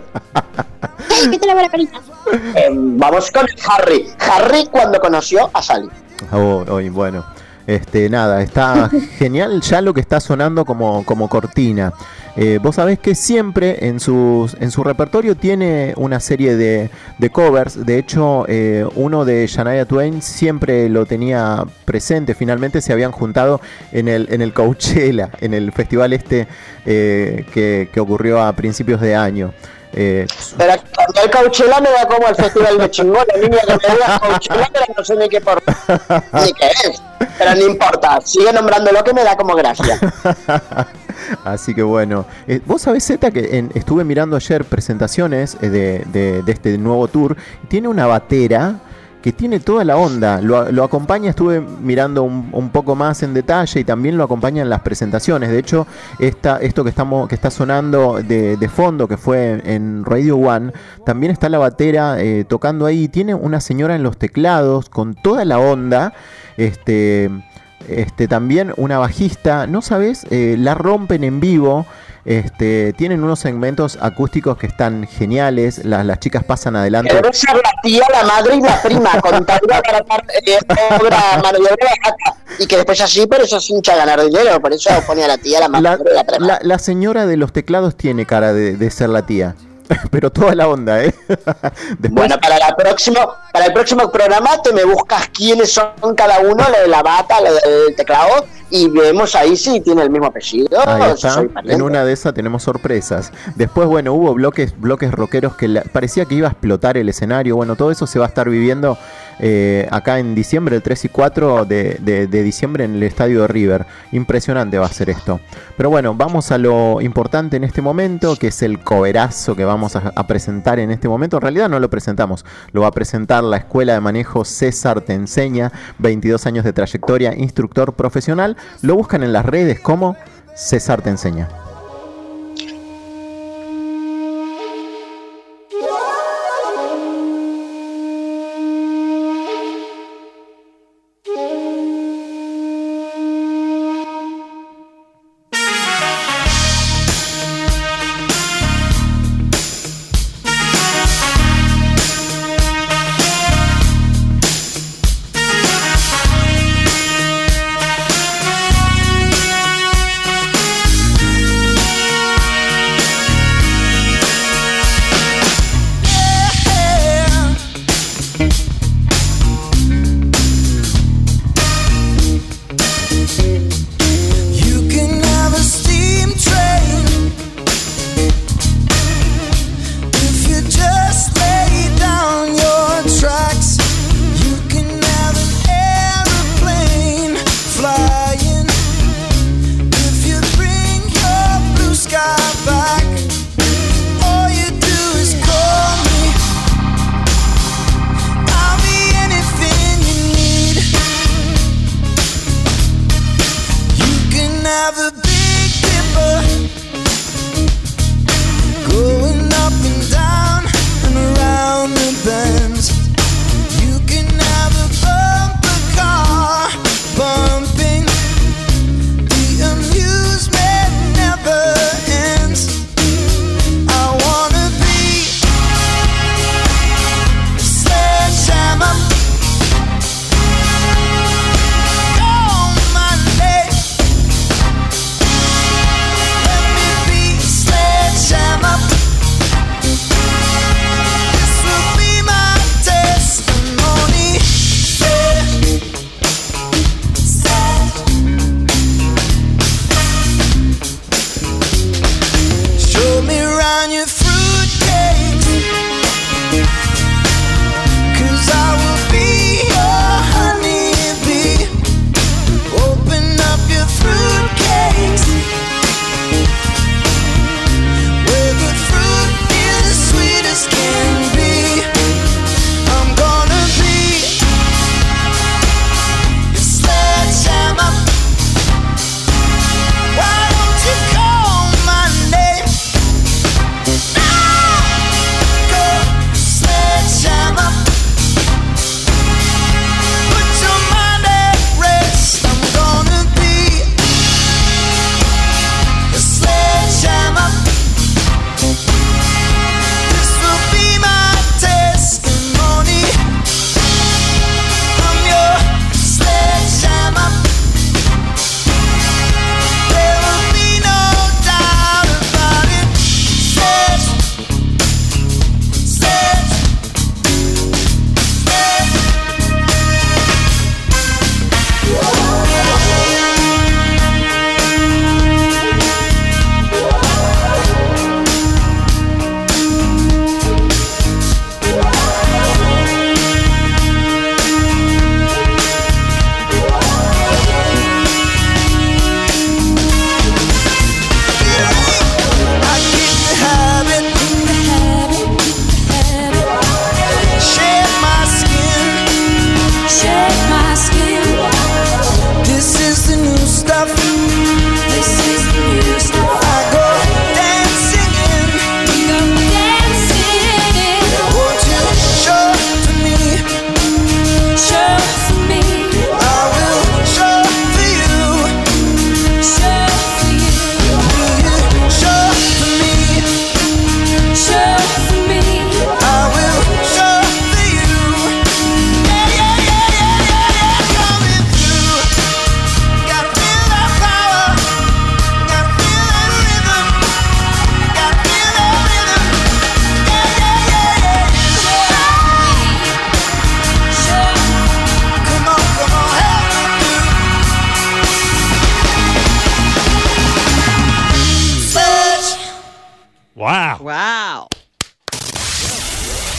[SPEAKER 16] Sí, que se lava la carita.
[SPEAKER 4] Eh, vamos con Harry. Harry cuando conoció a Sally.
[SPEAKER 3] Oh, oh, bueno, este, nada, está genial ya lo que está sonando como, como cortina. Eh, vos sabés que siempre en, sus, en su repertorio tiene una serie de, de covers. De hecho, eh, uno de Shania Twain siempre lo tenía presente. Finalmente se habían juntado en el, en el Coachella, en el festival este eh, que, que ocurrió a principios de año. Eh,
[SPEAKER 4] pero cuando el Coachella me da como el festival de chingón, la niña que me diga Coachella, pero no sé ni qué por ni qué es, pero no importa, sigue nombrándolo que me da como gracia.
[SPEAKER 3] Así que bueno, eh, vos sabés, Zeta, que en, estuve mirando ayer presentaciones eh, de, de, de este nuevo tour, tiene una batera que tiene toda la onda, lo, lo acompaña, estuve mirando un, un poco más en detalle y también lo acompaña en las presentaciones. De hecho, esta, esto que estamos que está sonando de, de fondo, que fue en Radio One, también está la batera eh, tocando ahí. Tiene una señora en los teclados con toda la onda, este, este también una bajista, no sabes, eh, la rompen en vivo. Este, tienen unos segmentos acústicos que están geniales. Las, las chicas pasan adelante.
[SPEAKER 4] Que debe ser la tía, la madre y la prima, contadora para eh, obra, mano de obra, y que después así, pero eso es hincha a ganar dinero. Por eso pone a la tía, la madre
[SPEAKER 3] la,
[SPEAKER 4] y la prima.
[SPEAKER 3] La, la señora de los teclados tiene cara de, de ser la tía. Pero toda la onda, ¿eh? Después...
[SPEAKER 4] Bueno, para, la próximo, para el próximo programa te me buscas quiénes son cada uno, lo de la bata, lo del teclado, y vemos ahí si tiene el mismo apellido.
[SPEAKER 3] Ahí está. En una de esas tenemos sorpresas. Después, bueno, hubo bloques, bloques rockeros que la... parecía que iba a explotar el escenario. Bueno, todo eso se va a estar viviendo eh, acá en diciembre, el tres y cuatro de, de, de diciembre en el Estadio de River. Impresionante va a ser esto. Pero bueno, vamos a lo importante en este momento, que es el coverazo que vamos a, a presentar en este momento. En realidad no lo presentamos, lo va a presentar la Escuela de Manejo César Te Enseña, veintidós años de trayectoria, instructor profesional. Lo buscan en las redes como César Te Enseña.
[SPEAKER 8] Thank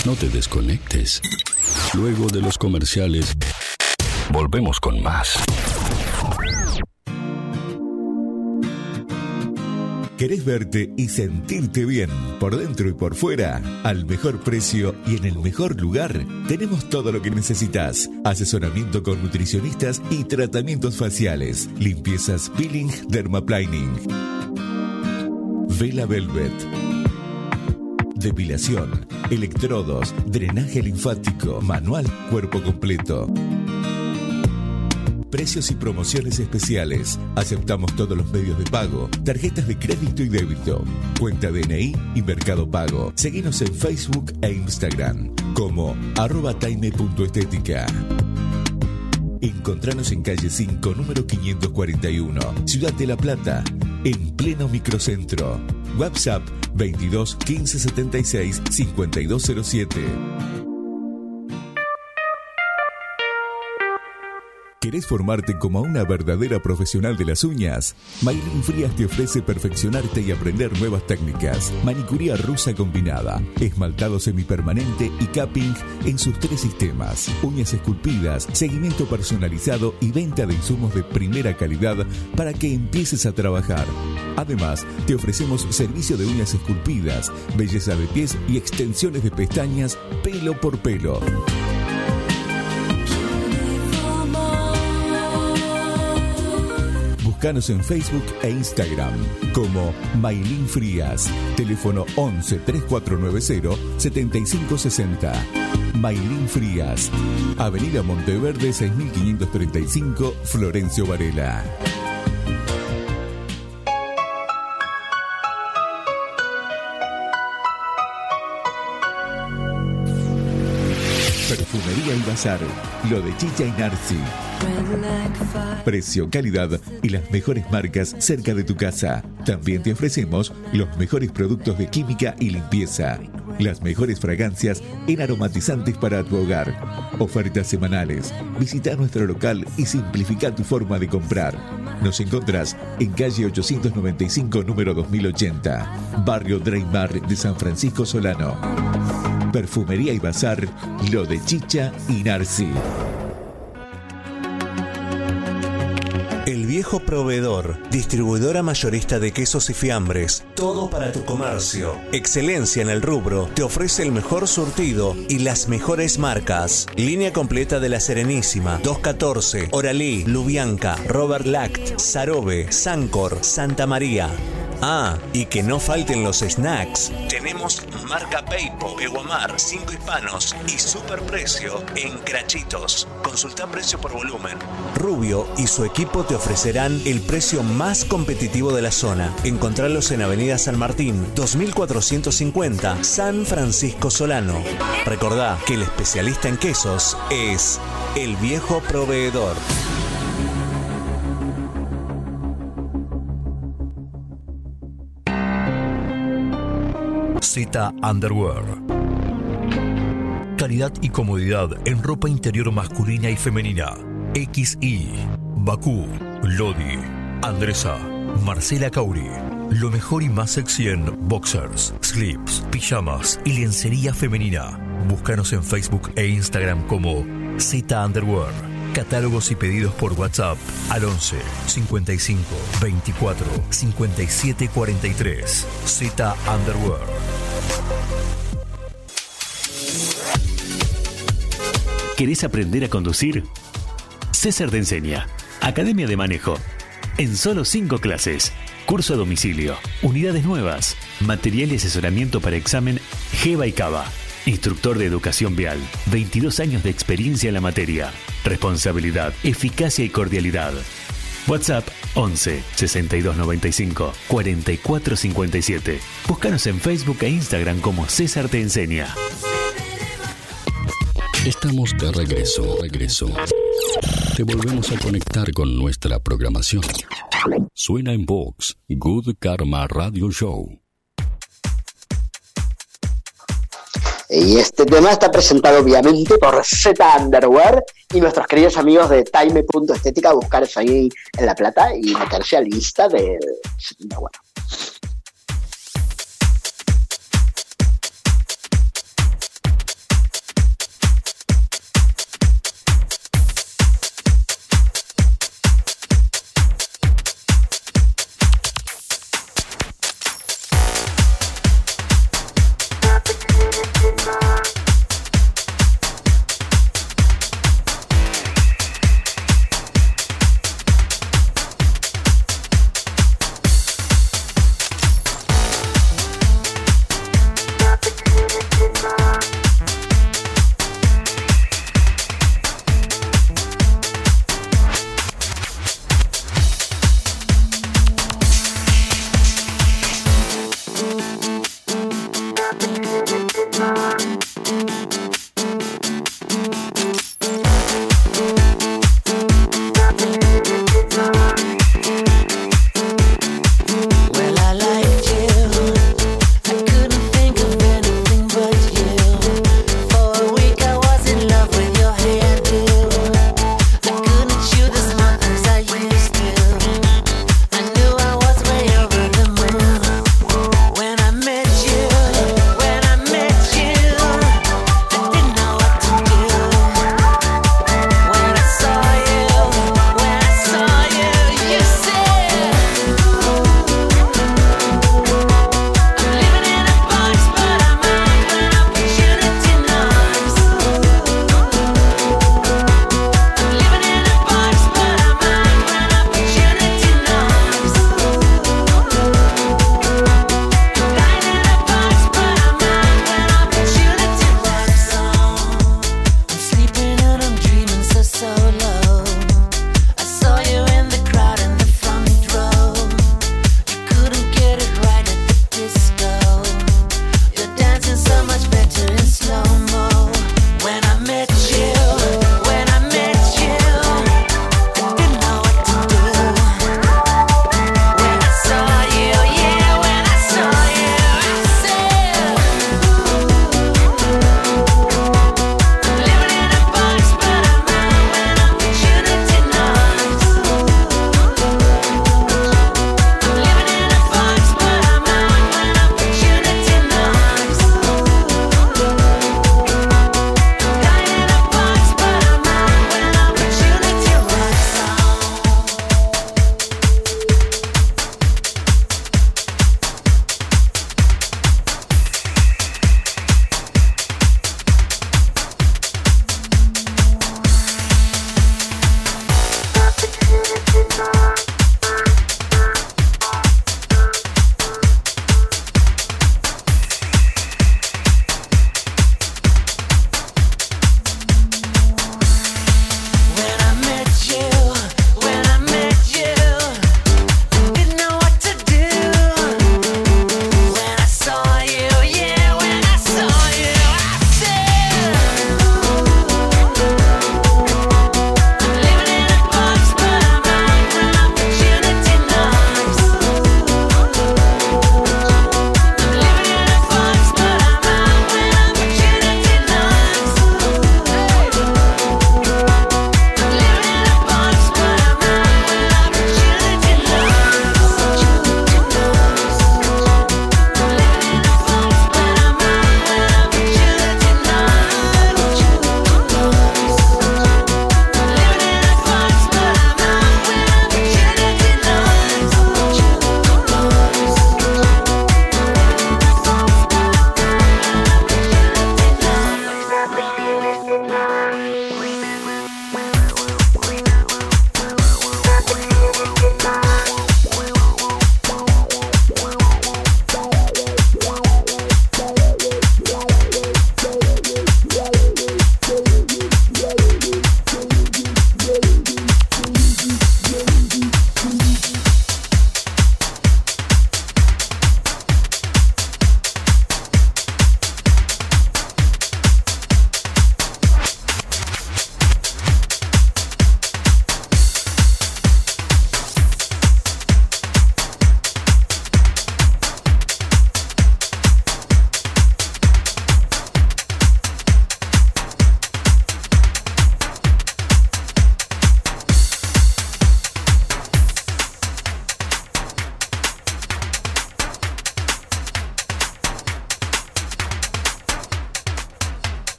[SPEAKER 6] No te desconectes. Luego de los comerciales, volvemos con más.
[SPEAKER 1] ¿Querés verte y sentirte bien por dentro y por fuera? Al mejor precio y en el mejor lugar, tenemos todo lo que necesitas. Asesoramiento con nutricionistas y tratamientos faciales. Limpiezas, peeling, dermaplaning. Vela Velvet. Depilación, electrodos, drenaje linfático, manual, cuerpo completo. Precios y promociones especiales. Aceptamos todos los medios de pago, tarjetas de crédito y débito, cuenta D N I y Mercado Pago. Seguinos en Facebook e Instagram como arroba taime.estética. Encontranos en calle cinco, número quinientos cuarenta y uno, Ciudad de La Plata, en pleno microcentro. WhatsApp veintidós quince setenta y seis cincuenta y dos cero siete. ¿Querés formarte como una verdadera profesional de las uñas? Maylin Frías te ofrece perfeccionarte y aprender nuevas técnicas. Manicuría rusa combinada, esmaltado semipermanente y capping en sus tres sistemas. Uñas esculpidas, seguimiento personalizado y venta de insumos de primera calidad para que empieces a trabajar. Además, te ofrecemos servicio de uñas esculpidas, belleza de pies y extensiones de pestañas pelo por pelo. Búscanos en Facebook e Instagram como Maylin Frías. Teléfono once, treinta y cuatro noventa, setenta y cinco sesenta. Maylin Frías. Avenida Monteverde seis mil quinientos treinta y cinco, Florencio Varela. Perfumería y Bazar, lo de Chicha y Narci. Precio, calidad y las mejores marcas cerca de tu casa. También te ofrecemos los mejores productos de química y limpieza. Las mejores fragancias en aromatizantes para tu hogar. Ofertas semanales. Visita nuestro local y simplifica tu forma de comprar. Nos encontrás en calle ochocientos noventa y cinco, número dos mil ochenta, barrio Dreymar de San Francisco Solano. Perfumería y Bazar, lo de Chicha y Narci.
[SPEAKER 12] El Viejo Proveedor, distribuidora mayorista de quesos y fiambres, todo para tu comercio. Excelencia en el rubro, te ofrece el mejor surtido y las mejores marcas. Línea completa de La Serenísima, doscientos catorce, Oralí, Lubianca, Robert Lact, Sarobe, Sancor, Santa María. Ah, y que no falten los snacks. Tenemos marca Peipo, Peguamar, Cinco Hispanos y superprecio en Crachitos. Consulta precio por volumen. Rubio y su equipo te ofrecerán el precio más competitivo de la zona. Encontralos en Avenida San Martín, dos mil cuatrocientos cincuenta, San Francisco Solano. Recordá que el especialista en quesos es El Viejo Proveedor.
[SPEAKER 13] Z Underwear. Calidad y comodidad en ropa interior masculina y femenina. X I, Bakú, Lodi, Andresa, Marcela Cauri. Lo mejor y más sexy en boxers, slips, pijamas y lencería femenina. Búscanos en Facebook e Instagram como Z Underwear. Catálogos y pedidos por WhatsApp al once, cincuenta y cinco, veinticuatro, cincuenta y siete cuarenta y tres. Z Underwear.
[SPEAKER 14] ¿Querés aprender a conducir? César te enseña. Academia de Manejo. En solo cinco clases. Curso a domicilio. Unidades nuevas. Material y asesoramiento para examen Geva y Cava. Instructor de educación vial. veintidós años de experiencia en la materia. Responsabilidad, eficacia y cordialidad. WhatsApp once, sesenta y dos noventa y cinco, cuarenta y cuatro cincuenta y siete. Búscanos en Facebook e Instagram como César te enseña.
[SPEAKER 6] Estamos de regreso, regreso. Te volvemos a conectar con nuestra programación. Suena en Vox, Good Karma Radio Show.
[SPEAKER 4] Y este tema está presentado obviamente por Z Underwear y nuestros queridos amigos de Taime.estética. Buscar eso ahí en La Plata y meterse a la lista del Underwear.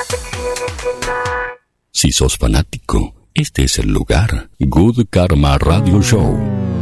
[SPEAKER 6] Si sos fanático, este es el lugar. Good Karma Radio Show.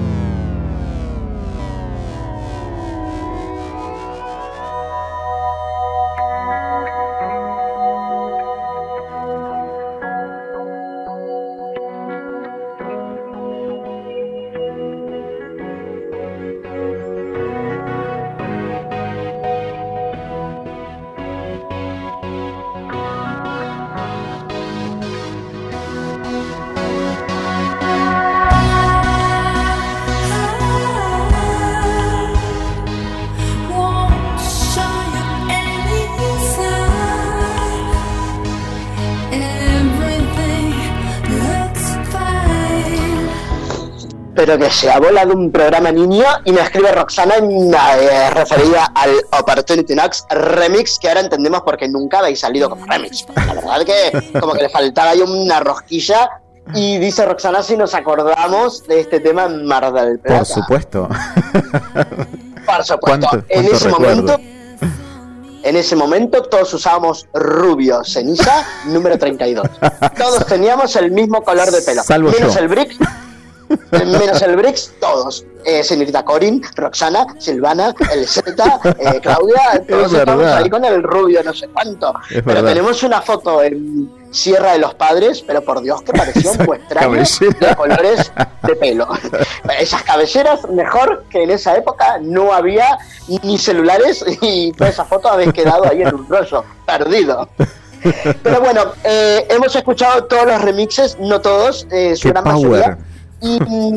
[SPEAKER 4] Pero que se ha volado un programa niño y me escribe Roxana eh, referida al Opportunity Knocks Remix, que ahora entendemos por qué nunca habéis salido como remix. La verdad que como que le faltaba ahí una rosquilla. Y dice Roxana si nos acordamos de este tema en Mar del Plata.
[SPEAKER 3] Por supuesto.
[SPEAKER 4] Por supuesto.
[SPEAKER 3] ¿Cuánto,
[SPEAKER 4] en
[SPEAKER 3] cuánto
[SPEAKER 4] ese
[SPEAKER 3] recuerdo?
[SPEAKER 4] momento En ese momento todos usábamos rubio ceniza número treinta y dos. Todos teníamos el mismo color de pelo.
[SPEAKER 3] Salvo
[SPEAKER 4] menos
[SPEAKER 3] yo.
[SPEAKER 4] el Brix. Menos el Brix, todos. Eh, señorita Corin, Roxana, Silvana, el Z, eh, Claudia, todos
[SPEAKER 3] Es
[SPEAKER 4] estamos
[SPEAKER 3] verdad.
[SPEAKER 4] ahí con el rubio, no sé cuánto.
[SPEAKER 3] Es
[SPEAKER 4] pero
[SPEAKER 3] verdad.
[SPEAKER 4] tenemos una foto en Sierra de los Padres, pero por Dios que parecía un muestrario
[SPEAKER 3] cabellera.
[SPEAKER 4] de colores de pelo. Esas cabelleras, mejor que en esa época no había ni celulares y toda esa foto habéis quedado ahí en un rollo, perdido. Pero bueno, eh, hemos escuchado todos los remixes, no todos, eh, su
[SPEAKER 3] Qué
[SPEAKER 4] gran
[SPEAKER 3] power.
[SPEAKER 4] mayoría. Y mm,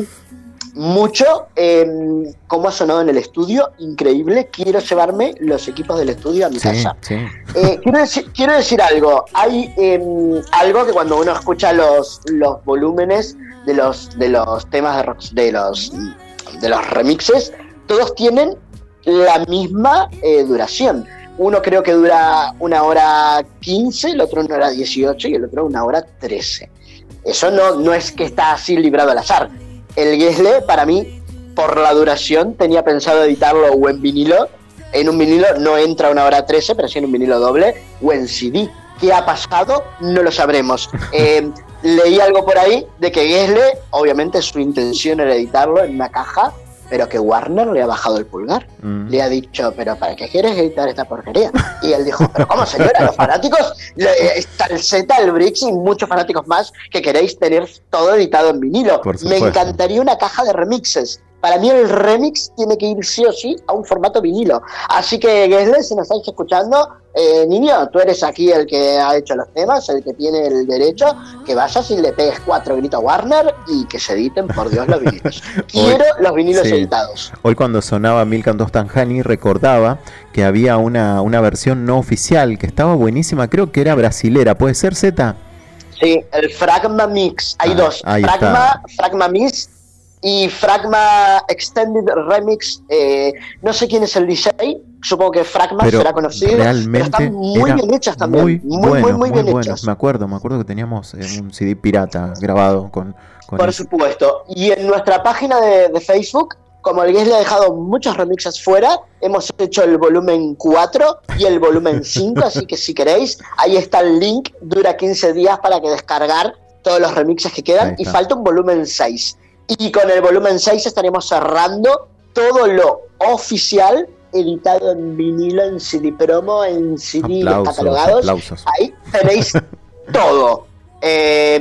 [SPEAKER 4] mucho, eh, como ha sonado en el estudio, increíble. Quiero llevarme los equipos del estudio a mi
[SPEAKER 3] Sí,
[SPEAKER 4] casa.
[SPEAKER 3] sí.
[SPEAKER 4] Eh, quiero, decir, quiero decir algo. Hay eh, algo que cuando uno escucha los, los volúmenes de los, de los temas de, rock, de, los, de los remixes, todos tienen la misma eh, duración. Uno creo que dura una hora quince, el otro una hora dieciocho y el otro una hora trece. Eso no, no es que está así librado al azar. El Gesle, para mí, por la duración, tenía pensado editarlo o en vinilo. En un vinilo no entra una hora trece, pero sí en un vinilo doble, o en C D. ¿Qué ha pasado? No lo sabremos. Eh, leí algo por ahí de que Gesle, obviamente su intención era editarlo en una caja, pero que Warner le ha bajado el pulgar.
[SPEAKER 3] Mm.
[SPEAKER 4] Le ha dicho, ¿pero para qué quieres editar esta porquería? Y él dijo, ¿pero cómo, señora? Los fanáticos, le- está el Z, el Brix y muchos fanáticos más que queréis tener todo editado en vinilo.
[SPEAKER 3] Por
[SPEAKER 4] Me
[SPEAKER 3] supuesto.
[SPEAKER 4] encantaría una caja de remixes. Para mí el remix tiene que ir sí o sí a un formato vinilo. Así que, Gesle, si nos estáis escuchando, eh, niño, tú eres aquí el que ha hecho los temas, el que tiene el derecho, que vayas y le pegues cuatro gritos a Warner y que se editen, por Dios, los vinilos. Quiero los vinilos
[SPEAKER 3] Sí.
[SPEAKER 4] editados.
[SPEAKER 3] Hoy cuando sonaba Milkan Tostanjani recordaba que había una, una versión no oficial que estaba buenísima, creo que era brasilera, ¿puede ser, Z?
[SPEAKER 4] Sí, el Fragma Mix. Hay
[SPEAKER 3] Ah,
[SPEAKER 4] dos.
[SPEAKER 3] ahí
[SPEAKER 4] Fragma, Fragma Mix y Fragma Extended Remix. Eh, no sé quién es el D J. Supongo que Fragma
[SPEAKER 3] Pero
[SPEAKER 4] será conocido. Pero
[SPEAKER 3] realmente
[SPEAKER 4] están muy
[SPEAKER 3] era
[SPEAKER 4] bien hechas también.
[SPEAKER 3] Muy,
[SPEAKER 4] Muy, muy,
[SPEAKER 3] buenos,
[SPEAKER 4] muy, bien
[SPEAKER 3] buenos.
[SPEAKER 4] hechas.
[SPEAKER 3] Me acuerdo, me acuerdo que teníamos eh, un C D pirata grabado con, con
[SPEAKER 4] Por
[SPEAKER 3] eso.
[SPEAKER 4] supuesto. Y en nuestra página de, de Facebook, como el Guess le ha dejado muchos remixes fuera, hemos hecho el volumen cuatro y el volumen cinco, así que si queréis, ahí está el link, dura quince días para que descargar todos los remixes que quedan y falta un volumen seis. Y con el volumen seis estaremos cerrando todo lo oficial editado en vinilo, en C D promo, en C D
[SPEAKER 3] Aplausos,
[SPEAKER 4] catalogados.
[SPEAKER 3] aplausos.
[SPEAKER 4] Ahí tenéis todo. Eh,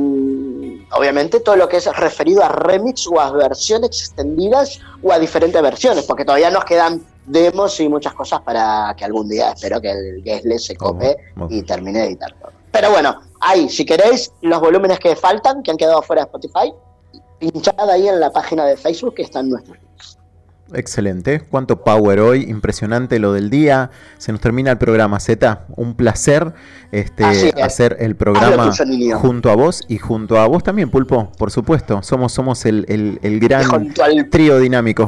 [SPEAKER 4] obviamente todo lo que es referido a remix o a versiones extendidas o a diferentes versiones, porque todavía nos quedan demos y muchas cosas para que algún día espero que el Gesle se cope y termine de editar todo. Pero bueno, ahí, si queréis, los volúmenes que faltan, que han quedado fuera de Spotify, pinchad ahí en la página de Facebook que están nuestros.
[SPEAKER 3] Excelente, cuánto power hoy, impresionante lo del día. Se nos termina el programa, Z. Un placer este,
[SPEAKER 4] Así es.
[SPEAKER 3] hacer el
[SPEAKER 4] Haz
[SPEAKER 3] programa
[SPEAKER 4] lo tuyo, niño.
[SPEAKER 3] junto a vos y junto a vos también, Pulpo, por supuesto. Somos, somos el, el, el gran
[SPEAKER 4] junto al-
[SPEAKER 3] trío dinámico.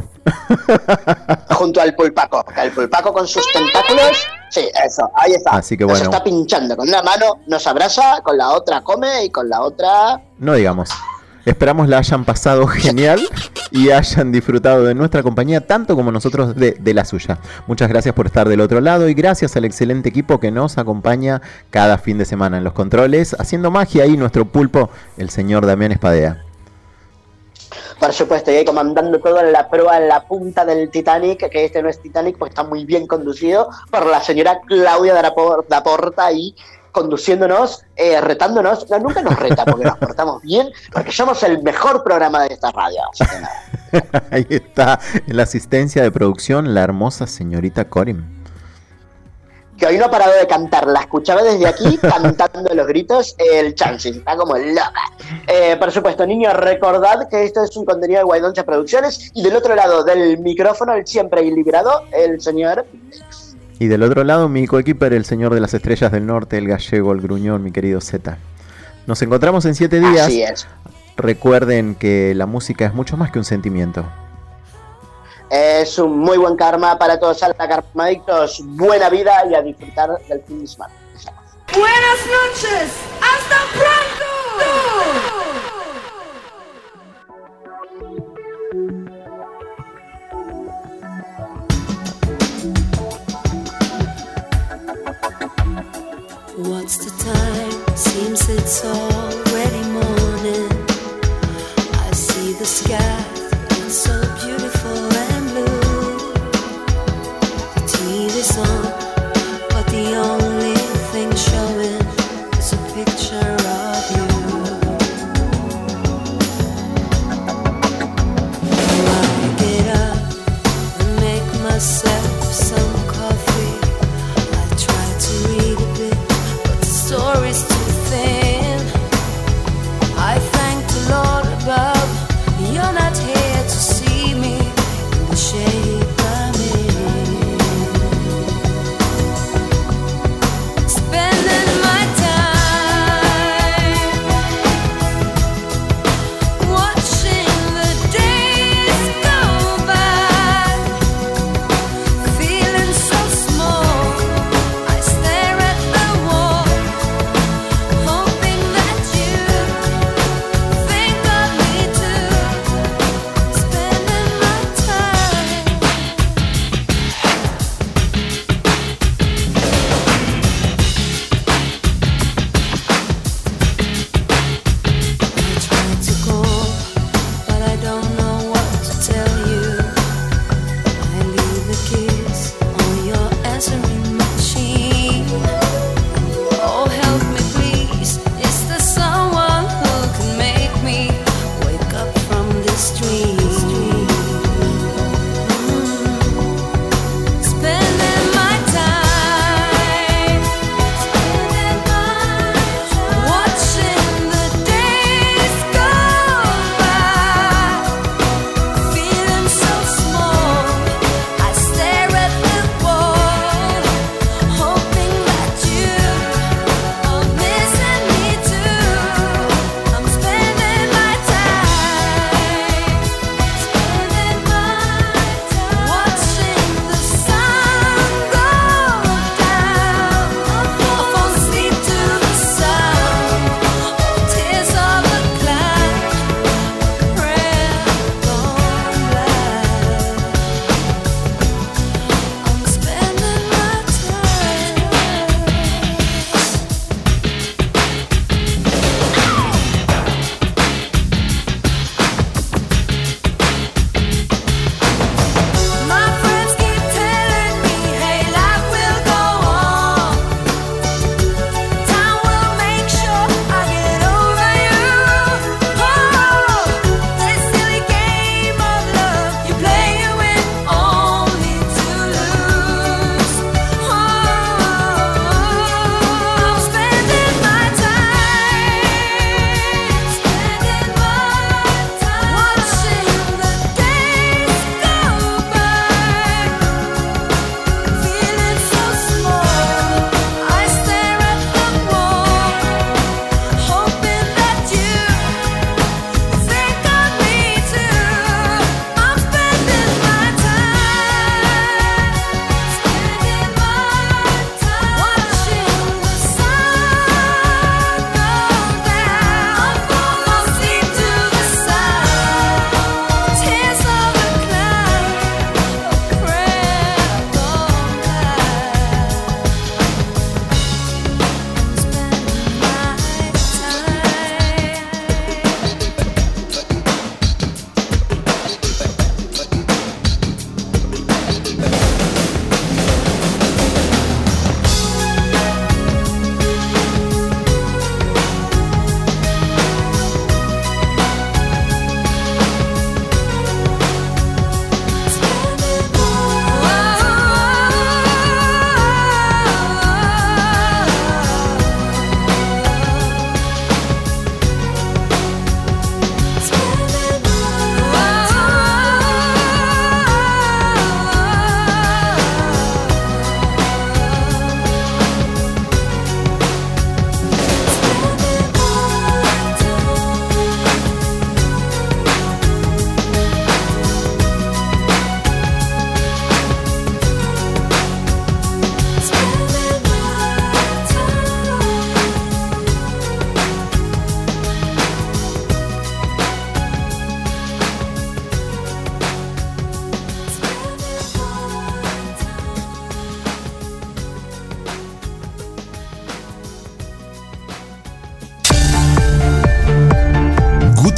[SPEAKER 4] Junto al pulpaco, el pulpaco con sus tentáculos, sí, eso, ahí está.
[SPEAKER 3] Así que
[SPEAKER 4] Nos
[SPEAKER 3] bueno.
[SPEAKER 4] está pinchando, con una mano nos abraza, con la otra come y con la otra...
[SPEAKER 3] No digamos. Esperamos la hayan pasado genial y hayan disfrutado de nuestra compañía tanto como nosotros de, de la suya. Muchas gracias por estar del otro lado y gracias al excelente equipo que nos acompaña cada fin de semana en los controles, haciendo magia ahí nuestro pulpo, el señor Damián Espadea.
[SPEAKER 4] Por supuesto, y ahí comandando toda la proa en la punta del Titanic, que este no es Titanic, pues está muy bien conducido por la señora Claudia da Porta y conduciéndonos, eh, retándonos. No, nunca nos reta porque nos portamos bien, porque somos el mejor programa de esta radio. Así que nada.
[SPEAKER 3] Ahí está, en la asistencia de producción, la hermosa señorita Corim.
[SPEAKER 4] Que hoy no ha parado de cantar, la escuchaba desde aquí cantando los gritos, el Chansis, está como loca. Eh, por supuesto, niños, recordad que esto es un contenido de Guaidoncha Producciones y del otro lado del micrófono, el siempre iliberado, el señor...
[SPEAKER 3] Y del otro lado, mi coequiper, el señor de las estrellas del norte, el gallego, el gruñón, mi querido Z. Nos encontramos en siete días.
[SPEAKER 4] Así es.
[SPEAKER 3] Recuerden que la música es mucho más que un sentimiento.
[SPEAKER 4] Es un muy buen karma para todos los karmadictos. Buena vida y a disfrutar del fin de semana.
[SPEAKER 8] Buenas noches. Hasta pronto.
[SPEAKER 9] What's the time? Seems it's already morning. I see the sky, it's so beautiful and blue. The T V's on, but the only thing showing is a picture of you. I get up and make myself some coffee. I try to read a bit, but the story's too thin. I thank the Lord above, you're not here to see me in the shape I'm in. Spending my time watching the days go by,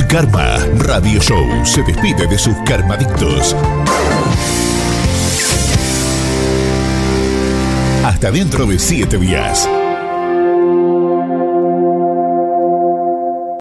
[SPEAKER 1] Karma Radio Show se despide de sus karmadictos. Hasta dentro de siete días.